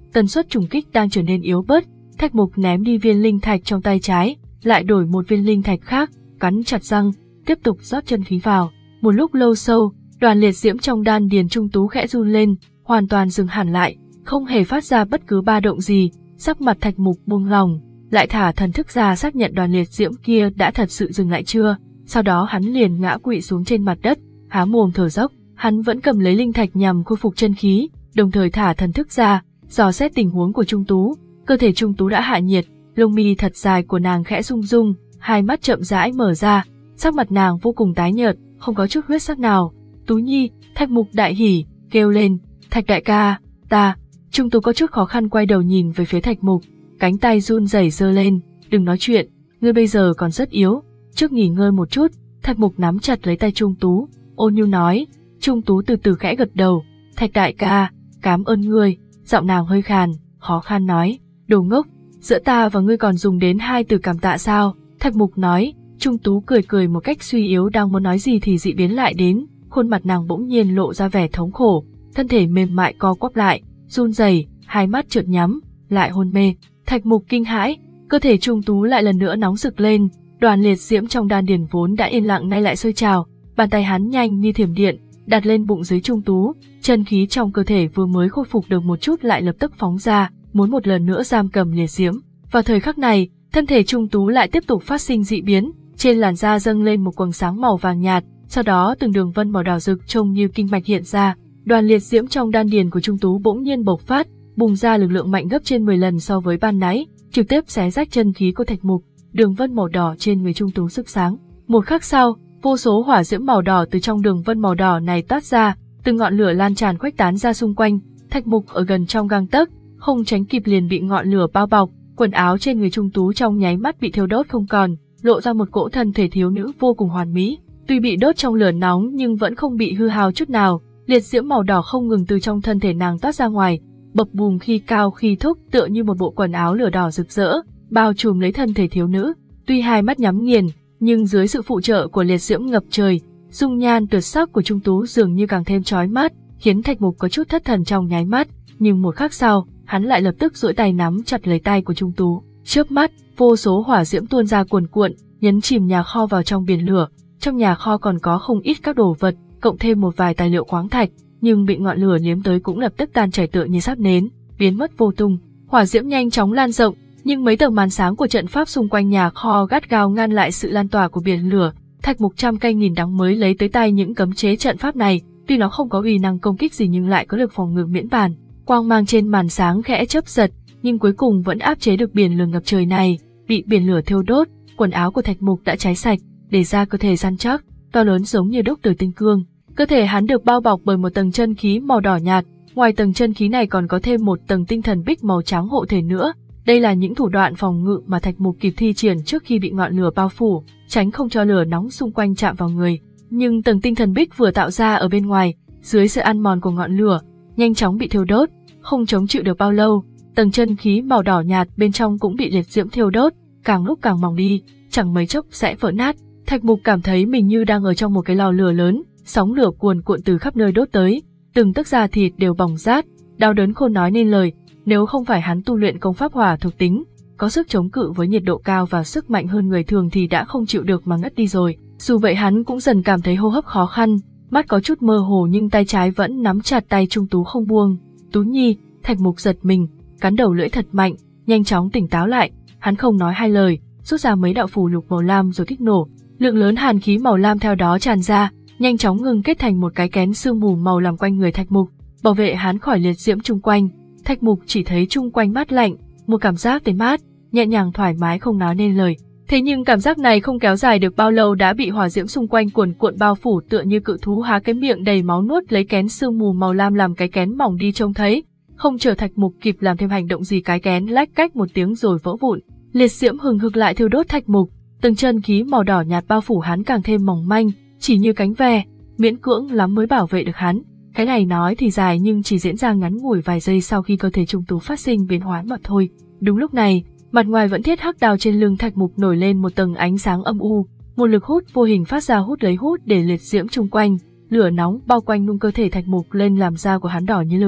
tần suất trùng kích đang trở nên yếu bớt. Thạch Mục ném đi viên linh thạch trong tay trái, lại đổi một viên linh thạch khác, cắn chặt răng, tiếp tục rót chân khí vào. Một lúc lâu sâu, đoàn liệt diễm trong đan điền Trung Tú khẽ run lên, hoàn toàn dừng hẳn lại, không hề phát ra bất cứ ba động gì. Sắc mặt Thạch Mục buông lòng, lại thả thần thức ra xác nhận đoàn liệt diễm kia đã thật sự dừng lại chưa. Sau đó hắn liền ngã quỵ xuống trên mặt đất, há mồm thở dốc. Hắn vẫn cầm lấy linh thạch nhằm khôi phục chân khí, đồng thời thả thần thức ra, dò xét tình huống của Trung Tú. Cơ thể Trung Tú đã hạ nhiệt, lông mi thật dài của nàng khẽ rung rung, hai mắt chậm rãi mở ra, sắc mặt nàng vô cùng tái nhợt, không có chút huyết sắc nào. Tú Nhi, Thạch Mục đại hỉ, kêu lên, Thạch đại ca, ta. Trung Tú có chút khó khăn quay đầu nhìn về phía Thạch Mục, cánh tay run rẩy giơ lên, đừng nói chuyện, ngươi bây giờ còn rất yếu, trước nghỉ ngơi một chút. Thạch Mục nắm chặt lấy tay Trung Tú, ôn nhu nói. Trung Tú từ từ khẽ gật đầu, Thạch đại ca, cảm ơn ngươi. Giọng nàng hơi khàn, khó khăn nói, đồ ngốc, giữa ta và ngươi còn dùng đến hai từ cảm tạ sao? Thạch Mục nói. Trung Tú cười cười một cách suy yếu, đang muốn nói gì thì dị biến lại đến, khuôn mặt nàng bỗng nhiên lộ ra vẻ thống khổ, thân thể mềm mại co quắp lại, run rẩy, hai mắt chợt nhắm, lại hôn mê. Thạch Mục kinh hãi, cơ thể Trung Tú lại lần nữa nóng rực lên, đoàn liệt diễm trong đan điền vốn đã yên lặng nay lại sôi trào, bàn tay hắn nhanh như thiểm điện, đặt lên bụng dưới Trung Tú, chân khí trong cơ thể vừa mới khôi phục được một chút lại lập tức phóng ra, muốn một lần nữa giam cầm liệt diễm. Vào thời khắc này, thân thể Trung Tú lại tiếp tục phát sinh dị biến, trên làn da dâng lên một quầng sáng màu vàng nhạt, sau đó từng đường vân màu đỏ rực trông như kinh mạch hiện ra. Đoàn liệt diễm trong đan điền của Trung Tú bỗng nhiên bộc phát, bùng ra lực lượng mạnh gấp trên mười lần so với ban nãy, trực tiếp xé rách chân khí của Thạch Mục. Đường vân màu đỏ trên người Trung Tú rực sáng. Một khắc sau, vô số hỏa diễm màu đỏ từ trong đường vân màu đỏ này toát ra, từng ngọn lửa lan tràn khuếch tán ra xung quanh. Thạch Mục ở gần trong gang tấc, không tránh kịp liền bị ngọn lửa bao bọc, quần áo trên người Trung Tú trong nháy mắt bị thiêu đốt không còn, lộ ra một cỗ thân thể thiếu nữ vô cùng hoàn mỹ. Tuy bị đốt trong lửa nóng nhưng vẫn không bị hư hao chút nào, liệt diễm màu đỏ không ngừng từ trong thân thể nàng toát ra ngoài, bập bùng khi cao khi thúc, tựa như một bộ quần áo lửa đỏ rực rỡ, bao trùm lấy thân thể thiếu nữ. Tuy hai mắt nhắm nghiền, nhưng dưới sự phụ trợ của liệt diễm ngập trời, dung nhan tuyệt sắc của Trung Tú dường như càng thêm chói mắt, khiến Thạch Mục có chút thất thần trong nháy mắt. Nhưng một khắc sau, hắn lại lập tức duỗi tay nắm chặt lấy tay của Trung Tú. Chớp mắt, vô số hỏa diễm tuôn ra cuồn cuộn, nhấn chìm nhà kho vào trong biển lửa. Trong nhà kho còn có không ít các đồ vật, cộng thêm một vài tài liệu khoáng thạch, nhưng bị ngọn lửa liếm tới cũng lập tức tan chảy tựa như sáp nến, biến mất vô tung. Hỏa diễm nhanh chóng lan rộng, nhưng mấy tầng màn sáng của trận pháp xung quanh nhà kho gắt gao ngăn lại sự lan tỏa của biển lửa. Thạch Mục trăm cây nghìn đắng mới lấy tới tay những cấm chế trận pháp này, tuy nó không có uy năng công kích gì nhưng lại có lực phòng ngự miễn bàn. Quang mang trên màn sáng khẽ chớp giật, nhưng cuối cùng vẫn áp chế được biển lửa ngập trời này. Bị biển lửa thiêu đốt, quần áo của Thạch Mục đã cháy sạch, để ra cơ thể săn chắc, to lớn giống như đúc từ tinh cương. Cơ thể hắn được bao bọc bởi một tầng chân khí màu đỏ nhạt, ngoài tầng chân khí này còn có thêm một tầng tinh thần bích màu trắng hộ thể nữa. Đây là những thủ đoạn phòng ngự mà Thạch Mục kịp thi triển trước khi bị ngọn lửa bao phủ, tránh không cho lửa nóng xung quanh chạm vào người. Nhưng tầng tinh thần bích vừa tạo ra ở bên ngoài, dưới sự ăn mòn của ngọn lửa, nhanh chóng bị thiêu đốt, không chống chịu được bao lâu. Tầng chân khí màu đỏ nhạt bên trong cũng bị liệt diễm thiêu đốt, càng lúc càng mỏng đi, chẳng mấy chốc sẽ vỡ nát. Thạch Mục cảm thấy mình như đang ở trong một cái lò lửa lớn, sóng lửa cuồn cuộn từ khắp nơi đốt tới, từng tấc da thịt đều bỏng rát, đau đớn không nói nên lời. Nếu không phải hắn tu luyện công pháp hỏa thuộc tính, có sức chống cự với nhiệt độ cao và sức mạnh hơn người thường thì đã không chịu được mà ngất đi rồi. Dù vậy hắn cũng dần cảm thấy hô hấp khó khăn, mắt có chút mơ hồ nhưng tay trái vẫn nắm chặt tay Trung Tú không buông. Tú Nhi, Thạch Mục giật mình, cắn đầu lưỡi thật mạnh, nhanh chóng tỉnh táo lại. Hắn không nói hai lời, rút ra mấy đạo phù lục màu lam rồi kích nổ. Lượng lớn hàn khí màu lam theo đó tràn ra, nhanh chóng ngưng kết thành một cái kén sương mù màu làm quanh người Thạch Mục, bảo vệ hắn khỏi liệt diễm chung quanh. Thạch Mục chỉ thấy chung quanh mát lạnh, một cảm giác tê mát, nhẹ nhàng thoải mái không nói nên lời. Thế nhưng cảm giác này không kéo dài được bao lâu đã bị hỏa diễm xung quanh cuồn cuộn bao phủ, tựa như cự thú há cái miệng đầy máu nuốt lấy kén sương mù màu lam làm cái kén mỏng đi trông thấy. Không chờ Thạch Mục kịp làm thêm hành động gì cái kén lách cách một tiếng rồi vỡ vụn. Liệt diễm hừng hực lại thiêu đốt Thạch Mục, từng chân khí màu đỏ nhạt bao phủ hắn càng thêm mỏng manh, chỉ như cánh ve, miễn cưỡng lắm mới bảo vệ được hắn. Cái này nói thì dài nhưng chỉ diễn ra ngắn ngủi vài giây sau khi cơ thể Trung Tú phát sinh biến hóa mà thôi. Đúng lúc này, mặt ngoài vẫn thiết hắc đao trên lưng Thạch Mục nổi lên một tầng ánh sáng âm u, một lực hút vô hình phát ra hút lấy hút để liệt diễm chung quanh, lửa nóng bao quanh nung cơ thể Thạch Mục lên làm da của hắn đỏ như lửa.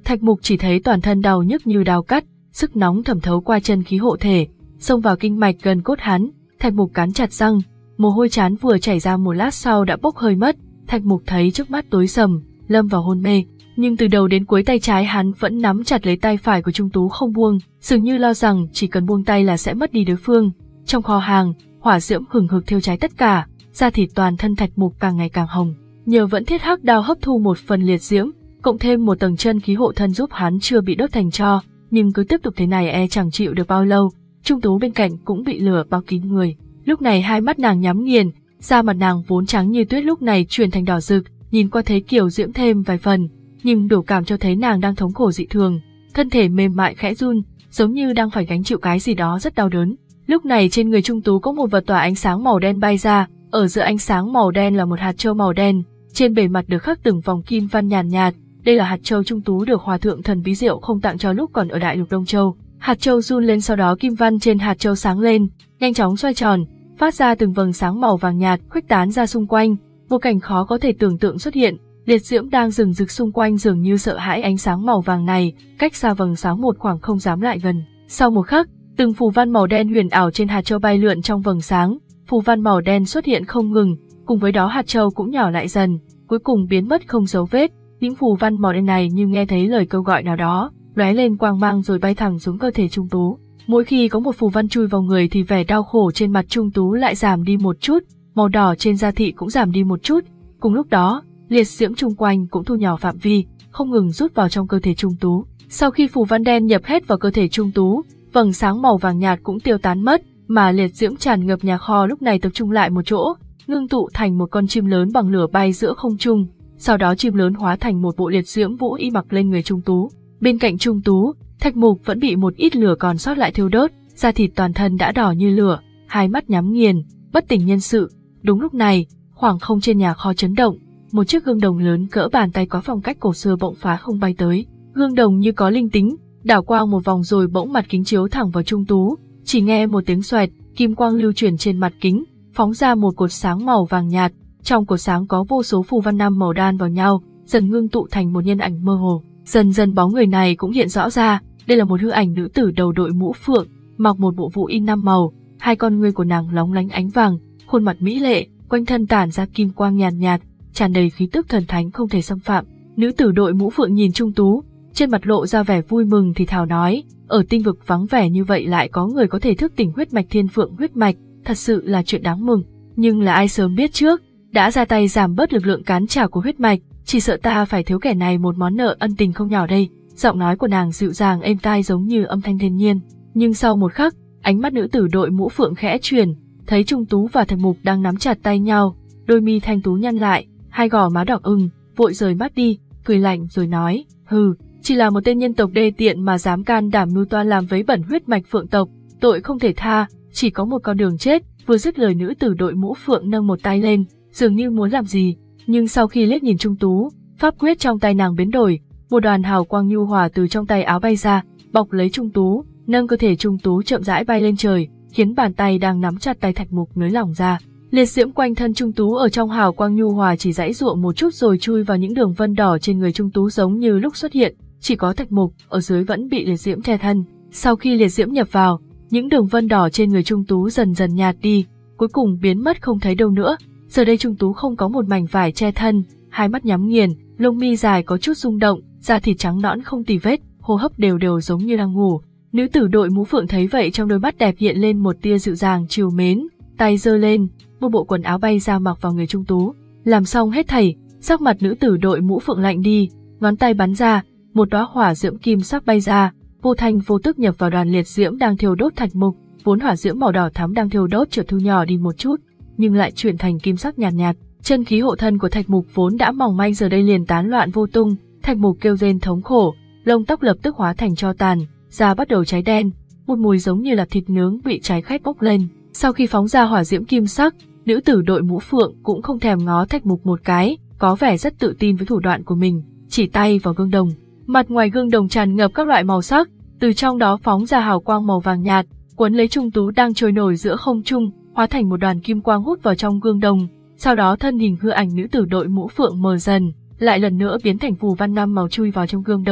Thạch Mục chỉ thấy toàn thân đau nhức như đao cắt, sức nóng thẩm thấu qua chân khí hộ thể, xông vào kinh mạch gần cốt hắn. Thạch Mục cắn chặt răng, mồ hôi trán vừa chảy ra một lát sau đã bốc hơi mất. Thạch Mục thấy trước mắt tối sầm, lâm vào hôn mê, nhưng từ đầu đến cuối tay trái hắn vẫn nắm chặt lấy tay phải của Trung Tú không buông, dường như lo rằng chỉ cần buông tay là sẽ mất đi đối phương. Trong kho hàng, hỏa diễm hừng hực thiêu cháy tất cả, da thịt toàn thân Thạch Mục càng ngày càng hồng. Nhờ vẫn thiết hắc đao hấp thu một phần liệt diễm, cộng thêm một tầng chân khí hộ thân giúp hắn chưa bị đốt thành tro, nhưng cứ tiếp tục thế này e chẳng chịu được bao lâu. Trung Tú bên cạnh cũng bị lửa bao kín người. Lúc này hai mắt nàng nhắm nghiền, da mặt nàng vốn trắng như tuyết lúc này chuyển thành đỏ rực, nhìn qua thấy kiều diễm thêm vài phần, nhưng biểu cảm cho thấy nàng đang thống khổ dị thường, thân thể mềm mại khẽ run, giống như đang phải gánh chịu cái gì đó rất đau đớn. Lúc này trên người Trung Tú có một vật tỏa ánh sáng màu đen bay ra, ở giữa ánh sáng màu đen là một hạt châu màu đen, trên bề mặt được khắc từng vòng kim văn nhàn nhạt, nhạt. Đây là hạt châu Trung Tú được Hòa thượng Thần Bí Diệu không tặng cho lúc còn ở Đại Lục Đông Châu. Hạt châu run lên, sau đó kim văn trên hạt châu sáng lên, nhanh chóng xoay tròn, phát ra từng vầng sáng màu vàng nhạt khuếch tán ra xung quanh. Một cảnh khó có thể tưởng tượng xuất hiện, liệt diễm đang rừng rực xung quanh dường như sợ hãi ánh sáng màu vàng này, cách xa vầng sáng một khoảng không dám lại gần. Sau một khắc, từng phù văn màu đen huyền ảo trên hạt châu bay lượn trong vầng sáng, phù văn màu đen xuất hiện không ngừng, cùng với đó hạt châu cũng nhỏ lại dần, cuối cùng biến mất không dấu vết. Những phù văn màu đen này như nghe thấy lời kêu gọi nào đó, lóe lên quang mang rồi bay thẳng xuống cơ thể Trung Tú. Mỗi khi có một phù văn chui vào người thì vẻ đau khổ trên mặt Trung Tú lại giảm đi một chút, màu đỏ trên da thịt cũng giảm đi một chút. Cùng lúc đó, liệt diễm chung quanh cũng thu nhỏ phạm vi, không ngừng rút vào trong cơ thể Trung Tú. Sau khi phù văn đen nhập hết vào cơ thể Trung Tú, vầng sáng màu vàng nhạt cũng tiêu tán mất, mà liệt diễm tràn ngập nhà kho lúc này tập trung lại một chỗ, ngưng tụ thành một con chim lớn bằng lửa bay giữa không trung. Sau đó chim lớn hóa thành một bộ liệt diễm vũ y mặc lên người Trung Tú. Bên cạnh Trung Tú, Thạch Mục vẫn bị một ít lửa còn sót lại thiêu đốt, da thịt toàn thân đã đỏ như lửa, hai mắt nhắm nghiền, bất tỉnh nhân sự. Đúng lúc này, khoảng không trên nhà kho chấn động, một chiếc gương đồng lớn cỡ bàn tay có phong cách cổ xưa bỗng phá không bay tới. Gương đồng như có linh tính, đảo quang một vòng rồi bỗng mặt kính chiếu thẳng vào Trung Tú, chỉ nghe một tiếng xoẹt, kim quang lưu chuyển trên mặt kính, phóng ra một cột sáng màu vàng nhạt. Trong cột sáng có vô số phù văn năm màu đan vào nhau, dần ngưng tụ thành một nhân ảnh mơ hồ. Dần dần bóng người này cũng hiện rõ ra, đây là một hư ảnh nữ tử đầu đội mũ phượng, mặc một bộ vũ y năm màu, hai con ngươi của nàng lóng lánh ánh vàng, khuôn mặt mỹ lệ, quanh thân tản ra kim quang nhàn nhạt, nhạt, tràn đầy khí tức thần thánh không thể xâm phạm. Nữ tử đội mũ phượng nhìn Trung Tú, trên mặt lộ ra vẻ vui mừng thì thào nói, ở tinh vực vắng vẻ như vậy lại có người có thể thức tỉnh huyết mạch thiên phượng huyết mạch, thật sự là chuyện đáng mừng. Nhưng là ai sớm biết trước, đã ra tay giảm bớt lực lượng cán trả của huyết mạch, chỉ sợ ta phải thiếu kẻ này một món nợ ân tình không nhỏ đây. Giọng nói của nàng dịu dàng êm tai giống như âm thanh thiên nhiên, nhưng sau một khắc, ánh mắt nữ tử đội mũ phượng khẽ chuyển, thấy Trung Tú và Thạch Mục đang nắm chặt tay nhau, đôi mi thanh tú nhăn lại, hai gò má đỏ ửng, vội rời mắt đi, cười lạnh rồi nói, hừ, chỉ là một tên nhân tộc đê tiện mà dám can đảm mưu toan làm vấy bẩn huyết mạch phượng tộc, tội không thể tha, chỉ có một con đường chết. Vừa dứt lời, nữ tử đội mũ phượng nâng một tay lên, dường như muốn làm gì, nhưng sau khi liếc nhìn Trung Tú, pháp quyết trong tay nàng biến đổi, một đoàn hào quang nhu hòa từ trong tay áo bay ra, bọc lấy Trung Tú, nâng cơ thể Trung Tú chậm rãi bay lên trời, khiến bàn tay đang nắm chặt tay Thạch Mục nới lỏng ra. Liệt diễm quanh thân Trung Tú ở trong hào quang nhu hòa chỉ giãy giụa một chút rồi chui vào những đường vân đỏ trên người Trung Tú giống như lúc xuất hiện, chỉ có Thạch Mục ở dưới vẫn bị liệt diễm che thân. Sau khi liệt diễm nhập vào, những đường vân đỏ trên người Trung Tú dần dần nhạt đi, cuối cùng biến mất không thấy đâu nữa. Giờ đây Trung Tú không có một mảnh vải che thân, hai mắt nhắm nghiền, lông mi dài có chút rung động, da thịt trắng nõn không tì vết, hô hấp đều đều giống như đang ngủ. Nữ tử đội mũ phượng thấy vậy trong đôi mắt đẹp hiện lên một tia dịu dàng trìu mến, tay giơ lên, một bộ quần áo bay ra mặc vào người Trung Tú. Làm xong hết thảy, sắc mặt nữ tử đội mũ phượng lạnh đi, ngón tay bắn ra, một đóa hỏa diễm kim sắc bay ra, vô thanh vô tức nhập vào đoàn liệt diễm đang thiêu đốt Thạch Mục. Vốn hỏa diễm màu đỏ thắm đang thiêu đốt chợt thu nhỏ đi một chút, nhưng lại chuyển thành kim sắc nhàn nhạt, nhạt. Chân khí hộ thân của Thạch Mục vốn đã mỏng manh giờ đây liền tán loạn vô tung. Thạch Mục kêu rên thống khổ, lông tóc lập tức hóa thành tro tàn, da bắt đầu cháy đen, một mùi giống như là thịt nướng bị cháy khét bốc lên. Sau khi phóng ra hỏa diễm kim sắc, nữ tử đội mũ phượng cũng không thèm ngó Thạch Mục một cái, có vẻ rất tự tin với thủ đoạn của mình, chỉ tay vào gương đồng. Mặt ngoài gương đồng tràn ngập các loại màu sắc, từ trong đó phóng ra hào quang màu vàng nhạt, cuốn lấy Trung Tú đang trôi nổi giữa không trung, hóa thành một đoàn kim quang hút vào trong gương đồng. Sau đó thân hình hư ảnh nữ tử đội mũ phượng mờ dần, lại lần nữa biến thành phù văn năm màu chui vào trong gương đồng.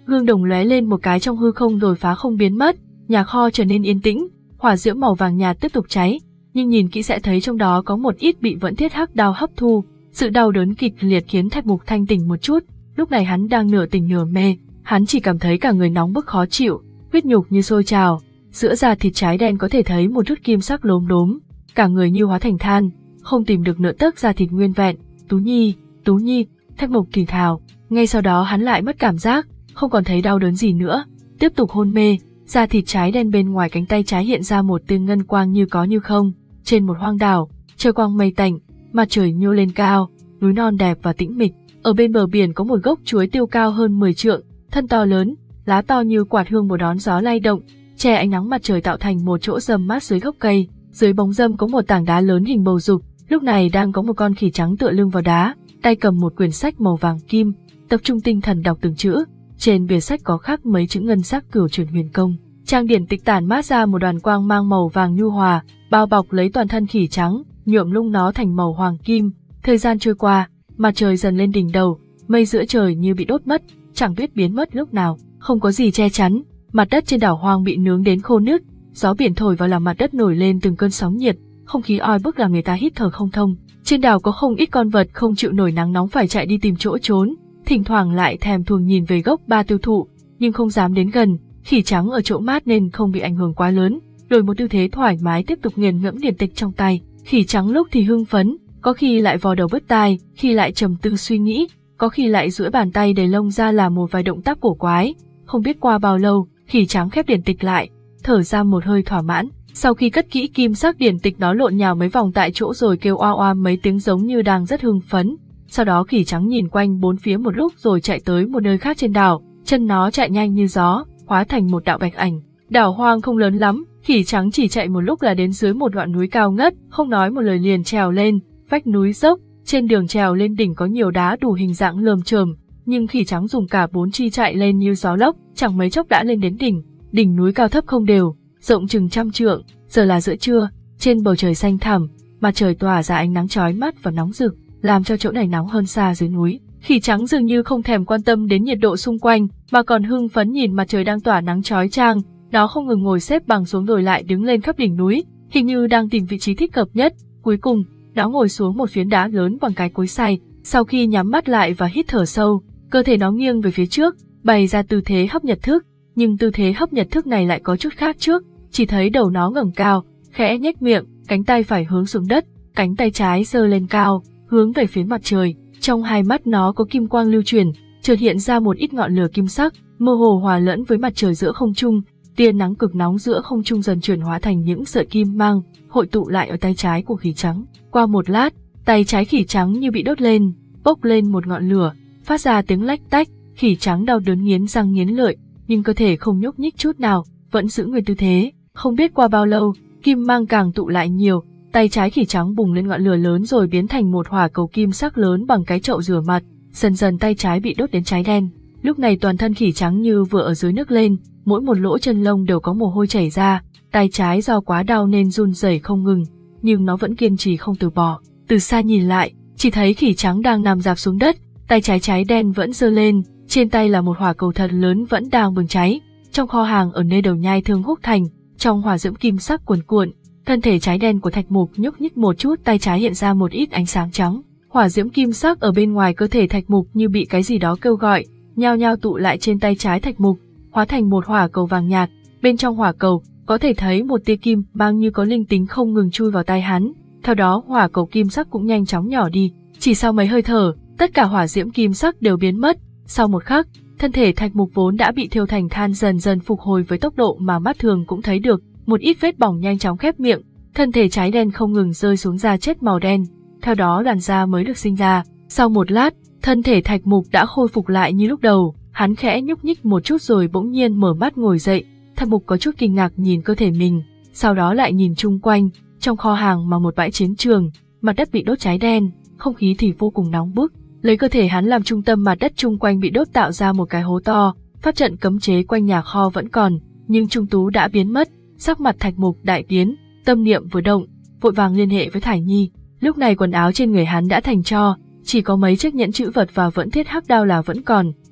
Gương đồng lóe lên một cái trong hư không rồi phá không biến mất, nhà kho trở nên yên tĩnh, hỏa diễm màu vàng nhạt tiếp tục cháy, nhưng nhìn kỹ sẽ thấy trong đó có một ít bị Vẫn Thiết Hắc Đao hấp thu. Sự đau đớn kịch liệt khiến Thạch Mục thanh tỉnh một chút, lúc này hắn đang nửa tỉnh nửa mê, hắn chỉ cảm thấy cả người nóng bức khó chịu, huyết nhục như sôi trào, giữa da thịt trái đen có thể thấy một chút kim sắc lốm đốm, cả người như hóa thành than, không tìm được nửa tấc da thịt nguyên vẹn. Tú Nhi, Tú Nhi, Thạch Mục thì thào, ngay sau đó hắn lại mất cảm giác, không còn thấy đau đớn gì nữa, tiếp tục hôn mê. Da thịt trái đen bên ngoài cánh tay trái hiện ra một tia ngân quang như có như không. Trên một hoang đảo, trời quang mây tạnh, mặt trời nhô lên cao, núi non đẹp và tĩnh mịch. Ở bên bờ biển có một gốc chuối tiêu cao hơn mười trượng, thân to lớn, lá to như quạt hương một đón gió lay động, che ánh nắng mặt trời tạo thành một chỗ râm mát dưới gốc cây. Dưới bóng râm có một tảng đá lớn hình bầu dục, lúc này đang có một con khỉ trắng tựa lưng vào đá, tay cầm một quyển sách màu vàng kim, tập trung tinh thần đọc từng chữ. Trên bìa sách có khắc mấy chữ ngân sắc Cửu Chuyển Huyền Công. Trang điển tịch tản mát ra một đoàn quang mang màu vàng nhu hòa, bao bọc lấy toàn thân khỉ trắng, nhuộm lung nó thành màu hoàng kim. Thời gian trôi qua, mặt trời dần lên đỉnh đầu, mây giữa trời như bị đốt mất, chẳng biết biến mất lúc nào, không có gì che chắn, mặt đất trên đảo hoang bị nướng đến khô nứt, gió biển thổi vào làm mặt đất nổi lên từng cơn sóng nhiệt, không khí oi bức làm người ta hít thở không thông. Trên đảo có không ít con vật không chịu nổi nắng nóng phải chạy đi tìm chỗ trốn, thỉnh thoảng lại thèm thuồng nhìn về gốc ba tiêu thụ, nhưng không dám đến gần. Khỉ trắng ở chỗ mát nên không bị ảnh hưởng quá lớn, đổi một tư thế thoải mái tiếp tục nghiền ngẫm điển tịch trong tay. Khỉ trắng lúc thì hưng phấn, có khi lại vò đầu bứt tai, khi lại trầm tư suy nghĩ, có khi lại duỗi bàn tay đầy lông ra làm một vài động tác cổ quái. Không biết qua bao lâu, khỉ trắng khép điển tịch lại, thở ra một hơi thỏa mãn. Sau khi cất kỹ kim sắc điển tịch, nó lộn nhào mấy vòng tại chỗ rồi kêu oa oa mấy tiếng giống như đang rất hưng phấn. Sau đó khỉ trắng nhìn quanh bốn phía một lúc rồi chạy tới một nơi khác trên đảo, chân nó chạy nhanh như gió, hóa thành một đạo bạch ảnh. Đảo hoang không lớn lắm, khỉ trắng chỉ chạy một lúc là đến dưới một ngọn núi cao ngất, không nói một lời liền trèo lên, vách núi dốc, trên đường trèo lên đỉnh có nhiều đá đủ hình dạng lởm chởm, nhưng khỉ trắng dùng cả bốn chi chạy lên như gió lốc, chẳng mấy chốc đã lên đến đỉnh. Đỉnh núi cao thấp không đều, rộng chừng trăm trượng, giờ là giữa trưa, trên bầu trời xanh thẳm, mặt trời tỏa ra ánh nắng chói mắt và nóng rực, làm cho chỗ này nóng hơn xa dưới núi. Khỉ trắng dường như không thèm quan tâm đến nhiệt độ xung quanh, mà còn hưng phấn nhìn mặt trời đang tỏa nắng chói chang. Nó không ngừng ngồi xếp bằng xuống rồi lại đứng lên khắp đỉnh núi, hình như đang tìm vị trí thích hợp nhất. Cuối cùng, nó ngồi xuống một phiến đá lớn bằng cái cối xay. Sau khi nhắm mắt lại và hít thở sâu, cơ thể nó nghiêng về phía trước, bày ra tư thế hấp nhật thức. Nhưng tư thế hấp nhật thức này lại có chút khác trước. Chỉ thấy đầu nó ngẩng cao, khẽ nhếch miệng, cánh tay phải hướng xuống đất, cánh tay trái giơ lên cao, hướng về phía mặt trời. Trong hai mắt nó có kim quang lưu chuyển, chợt hiện ra một ít ngọn lửa kim sắc, mơ hồ hòa lẫn với mặt trời giữa không trung. Tia nắng cực nóng giữa không trung dần chuyển hóa thành những sợi kim mang, hội tụ lại ở tay trái của khỉ trắng. Qua một lát, tay trái khỉ trắng như bị đốt lên, bốc lên một ngọn lửa, phát ra tiếng lách tách. Khỉ trắng đau đớn nghiến răng nghiến lợi, nhưng cơ thể không nhúc nhích chút nào, vẫn giữ nguyên tư thế. Không biết qua bao lâu, kim mang càng tụ lại nhiều, tay trái khỉ trắng bùng lên ngọn lửa lớn rồi biến thành một hỏa cầu kim sắc lớn bằng cái chậu rửa mặt. Dần dần tay trái bị đốt đến cháy đen. Lúc này toàn thân khỉ trắng như vừa ở dưới nước lên, mỗi một lỗ chân lông đều có mồ hôi chảy ra. Tay trái do quá đau nên run rẩy không ngừng, nhưng nó vẫn kiên trì không từ bỏ. Từ xa nhìn lại, chỉ thấy khỉ trắng đang nằm rạp xuống đất, tay trái cháy đen vẫn giơ lên, trên tay là một hỏa cầu thật lớn vẫn đang bừng cháy. Trong kho hàng ở nơi đầu nhai Thương Húc Thành, trong hỏa diễm kim sắc cuồn cuộn, thân thể cháy đen của Thạch Mục nhúc nhích một chút, tay trái hiện ra một ít ánh sáng trắng. Hỏa diễm kim sắc ở bên ngoài cơ thể Thạch Mục như bị cái gì đó kêu gọi, nhao nhao tụ lại trên tay trái Thạch Mục, hóa thành một hỏa cầu vàng nhạt. Bên trong hỏa cầu có thể thấy một tia kim mang như có linh tính không ngừng chui vào tay hắn. Theo đó hỏa cầu kim sắc cũng nhanh chóng nhỏ đi. Chỉ sau mấy hơi thở, tất cả hỏa diễm kim sắc đều biến mất. Sau một khắc, thân thể Thạch Mục vốn đã bị thiêu thành than dần dần phục hồi với tốc độ mà mắt thường cũng thấy được. Một ít vết bỏng nhanh chóng khép miệng, thân thể cháy đen không ngừng rơi xuống da chết màu đen. Theo đó làn da mới được sinh ra. Sau một lát, thân thể Thạch Mục đã khôi phục lại như lúc đầu. Hắn khẽ nhúc nhích một chút rồi bỗng nhiên mở mắt ngồi dậy. Thạch Mục có chút kinh ngạc nhìn cơ thể mình, sau đó lại nhìn chung quanh. Trong kho hàng mà một bãi chiến trường, mặt đất bị đốt cháy đen, không khí thì vô cùng nóng bức. Lấy cơ thể hắn làm trung tâm, mặt đất chung quanh bị đốt tạo ra một cái hố to. Pháp trận cấm chế quanh nhà kho vẫn còn, nhưng Trung Tú đã biến mất. Sắc mặt Thạch Mục đại biến, tâm niệm vừa động, vội vàng liên hệ với Thải Nhi. Lúc này quần áo trên người hắn đã thành tro, chỉ có mấy chiếc nhẫn chữ vật và Vẫn Thiết Hắc Đao là vẫn còn.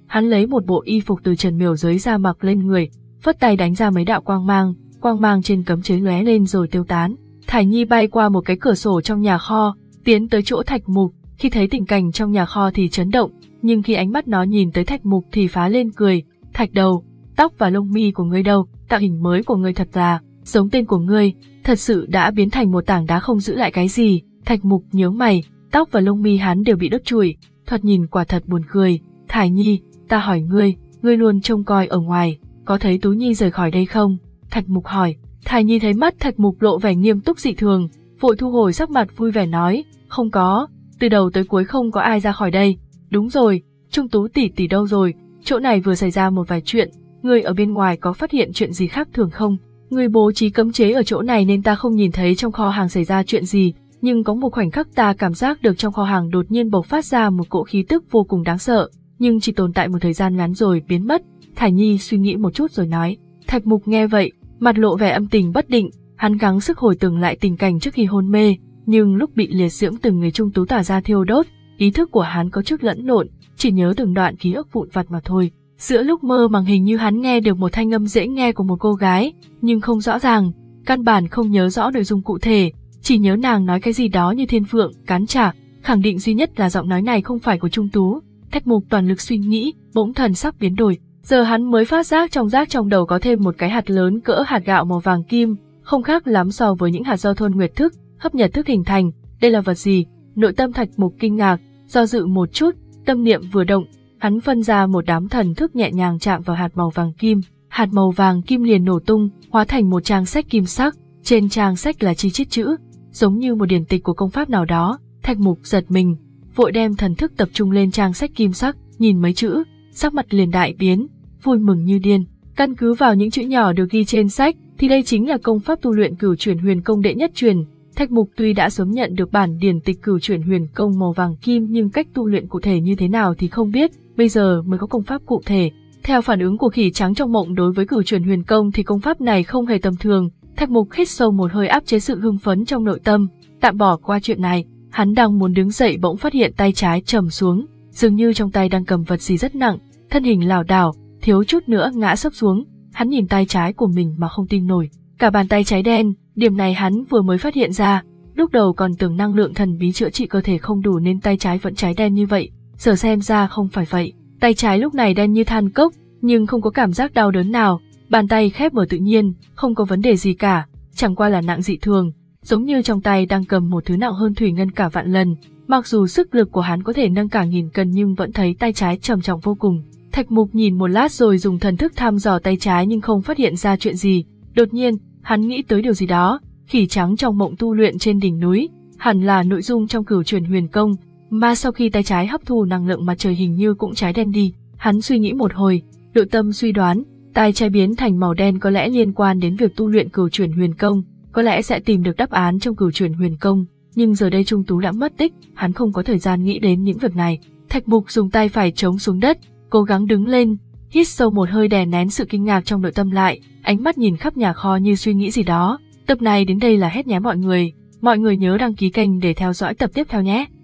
hắn lấy một bộ y phục từ Trần Miểu giới ra mặc lên người, phất tay đánh ra mấy đạo quang mang, quang mang trên cấm chế lóe lên rồi tiêu tán. Thải Nhi bay qua một cái cửa sổ trong nhà kho, tiến tới chỗ Thạch Mục, khi thấy tình cảnh trong nhà kho thì chấn động, nhưng khi ánh mắt nó nhìn tới Thạch Mục thì phá lên cười. Thạch đầu, tóc và lông mi của ngươi đâu, tạo hình mới của ngươi thật là giống tên của ngươi, thật sự đã biến thành một tảng đá không giữ lại cái gì. Thạch Mục nhớ mày, tóc và lông mi hắn đều bị đốt chùi, thoạt nhìn quả thật buồn cười. Thải Nhi, ta hỏi ngươi, ngươi luôn trông coi ở ngoài, có thấy Tú Nhi rời khỏi đây không? Thạch Mục hỏi. Thải Nhi thấy mắt Thạch Mục lộ vẻ nghiêm túc dị thường, vội thu hồi sắc mặt vui vẻ nói, không có, từ đầu tới cuối không có ai ra khỏi đây. Đúng rồi, Trung Tú tỷ tỷ đâu rồi? Chỗ này vừa xảy ra một vài chuyện, ngươi ở bên ngoài có phát hiện chuyện gì khác thường không? Ngươi bố trí cấm chế ở chỗ này nên ta không nhìn thấy trong kho hàng xảy ra chuyện gì, nhưng có một khoảnh khắc ta cảm giác được trong kho hàng đột nhiên bộc phát ra một cỗ khí tức vô cùng đáng sợ, nhưng chỉ tồn tại một thời gian ngắn rồi biến mất. Thải Nhi suy nghĩ một chút rồi nói. Thạch Mục nghe vậy, mặt lộ vẻ âm tình bất định, hắn gắng sức hồi tưởng lại tình cảnh trước khi hôn mê, nhưng lúc bị liệt diễm từng người Trung Tú tỏa ra thiêu đốt, ý thức của hắn có chút lẫn lộn, chỉ nhớ từng đoạn ký ức vụn vặt mà thôi. Giữa lúc mơ màng hình như hắn nghe được một thanh âm dễ nghe của một cô gái, nhưng không rõ ràng, căn bản không nhớ rõ nội dung cụ thể, chỉ nhớ nàng nói cái gì đó như thiên phượng, cán trả, khẳng định duy nhất là giọng nói này không phải của Trung Tú. Thạch Mục toàn lực suy nghĩ, bỗng thần sắc biến đổi, giờ hắn mới phát giác trong giác trong đầu có thêm một cái hạt lớn cỡ hạt gạo màu vàng kim, không khác lắm so với những hạt do thôn nguyệt thức, hấp nhật thức hình thành. Đây là vật gì? Nội tâm Thạch Mục kinh ngạc, do dự một chút, tâm niệm vừa động, hắn phân ra một đám thần thức nhẹ nhàng chạm vào hạt màu vàng kim, hạt màu vàng kim liền nổ tung, hóa thành một trang sách kim sắc, trên trang sách là chi chít chữ, giống như một điển tịch của công pháp nào đó. Thạch Mục giật mình, vội đem thần thức tập trung lên trang sách kim sắc, nhìn mấy chữ, sắc mặt liền đại biến, vui mừng như điên. Căn cứ vào những chữ nhỏ được ghi trên sách, thì đây chính là công pháp tu luyện Cửu Chuyển Huyền Công đệ nhất truyền. Thạch Mục tuy đã sớm nhận được bản điển tịch Cửu Chuyển Huyền Công màu vàng kim nhưng cách tu luyện cụ thể như thế nào thì không biết, bây giờ mới có công pháp cụ thể. Theo phản ứng của khỉ trắng trong mộng đối với Cửu Chuyển Huyền Công thì công pháp này không hề tầm thường. Thạch Mục hít sâu một hơi áp chế sự hưng phấn trong nội tâm, tạm bỏ qua chuyện này, hắn đang muốn đứng dậy bỗng phát hiện tay trái trầm xuống, dường như trong tay đang cầm vật gì rất nặng, thân hình lảo đảo, thiếu chút nữa ngã sấp xuống. Hắn nhìn tay trái của mình mà không tin nổi, cả bàn tay cháy đen, điểm này hắn vừa mới phát hiện ra, lúc đầu còn tưởng năng lượng thần bí chữa trị cơ thể không đủ nên tay trái vẫn cháy đen như vậy, giờ xem ra không phải vậy, tay trái lúc này đen như than cốc, nhưng không có cảm giác đau đớn nào, bàn tay khép mở tự nhiên, không có vấn đề gì cả, chẳng qua là nặng dị thường, giống như trong tay đang cầm một thứ nặng hơn thủy ngân cả vạn lần. Mặc dù sức lực của hắn có thể nâng cả nghìn cân nhưng vẫn thấy tay trái trầm trọng vô cùng. Thạch Mục nhìn một lát rồi dùng thần thức thăm dò tay trái nhưng không phát hiện ra chuyện gì. Đột nhiên, hắn nghĩ tới điều gì đó, khỉ trắng trong mộng tu luyện trên đỉnh núi, hẳn là nội dung trong Cửu Chuyển Huyền Công, mà sau khi tay trái hấp thu năng lượng mặt trời hình như cũng cháy đen đi. Hắn suy nghĩ một hồi, nội tâm suy đoán, tay trái biến thành màu đen có lẽ liên quan đến việc tu luyện Cửu Chuyển Huyền Công, có lẽ sẽ tìm được đáp án trong Cửu Chuyển Huyền Công, nhưng giờ đây Trung Tú đã mất tích, hắn không có thời gian nghĩ đến những việc này. Thạch Mục dùng tay phải chống xuống đất, cố gắng đứng lên, hít sâu một hơi đè nén sự kinh ngạc trong nội tâm lại, ánh mắt nhìn khắp nhà kho như suy nghĩ gì đó. Tập này đến đây là hết nhé mọi người, mọi người nhớ đăng ký kênh để theo dõi tập tiếp theo nhé.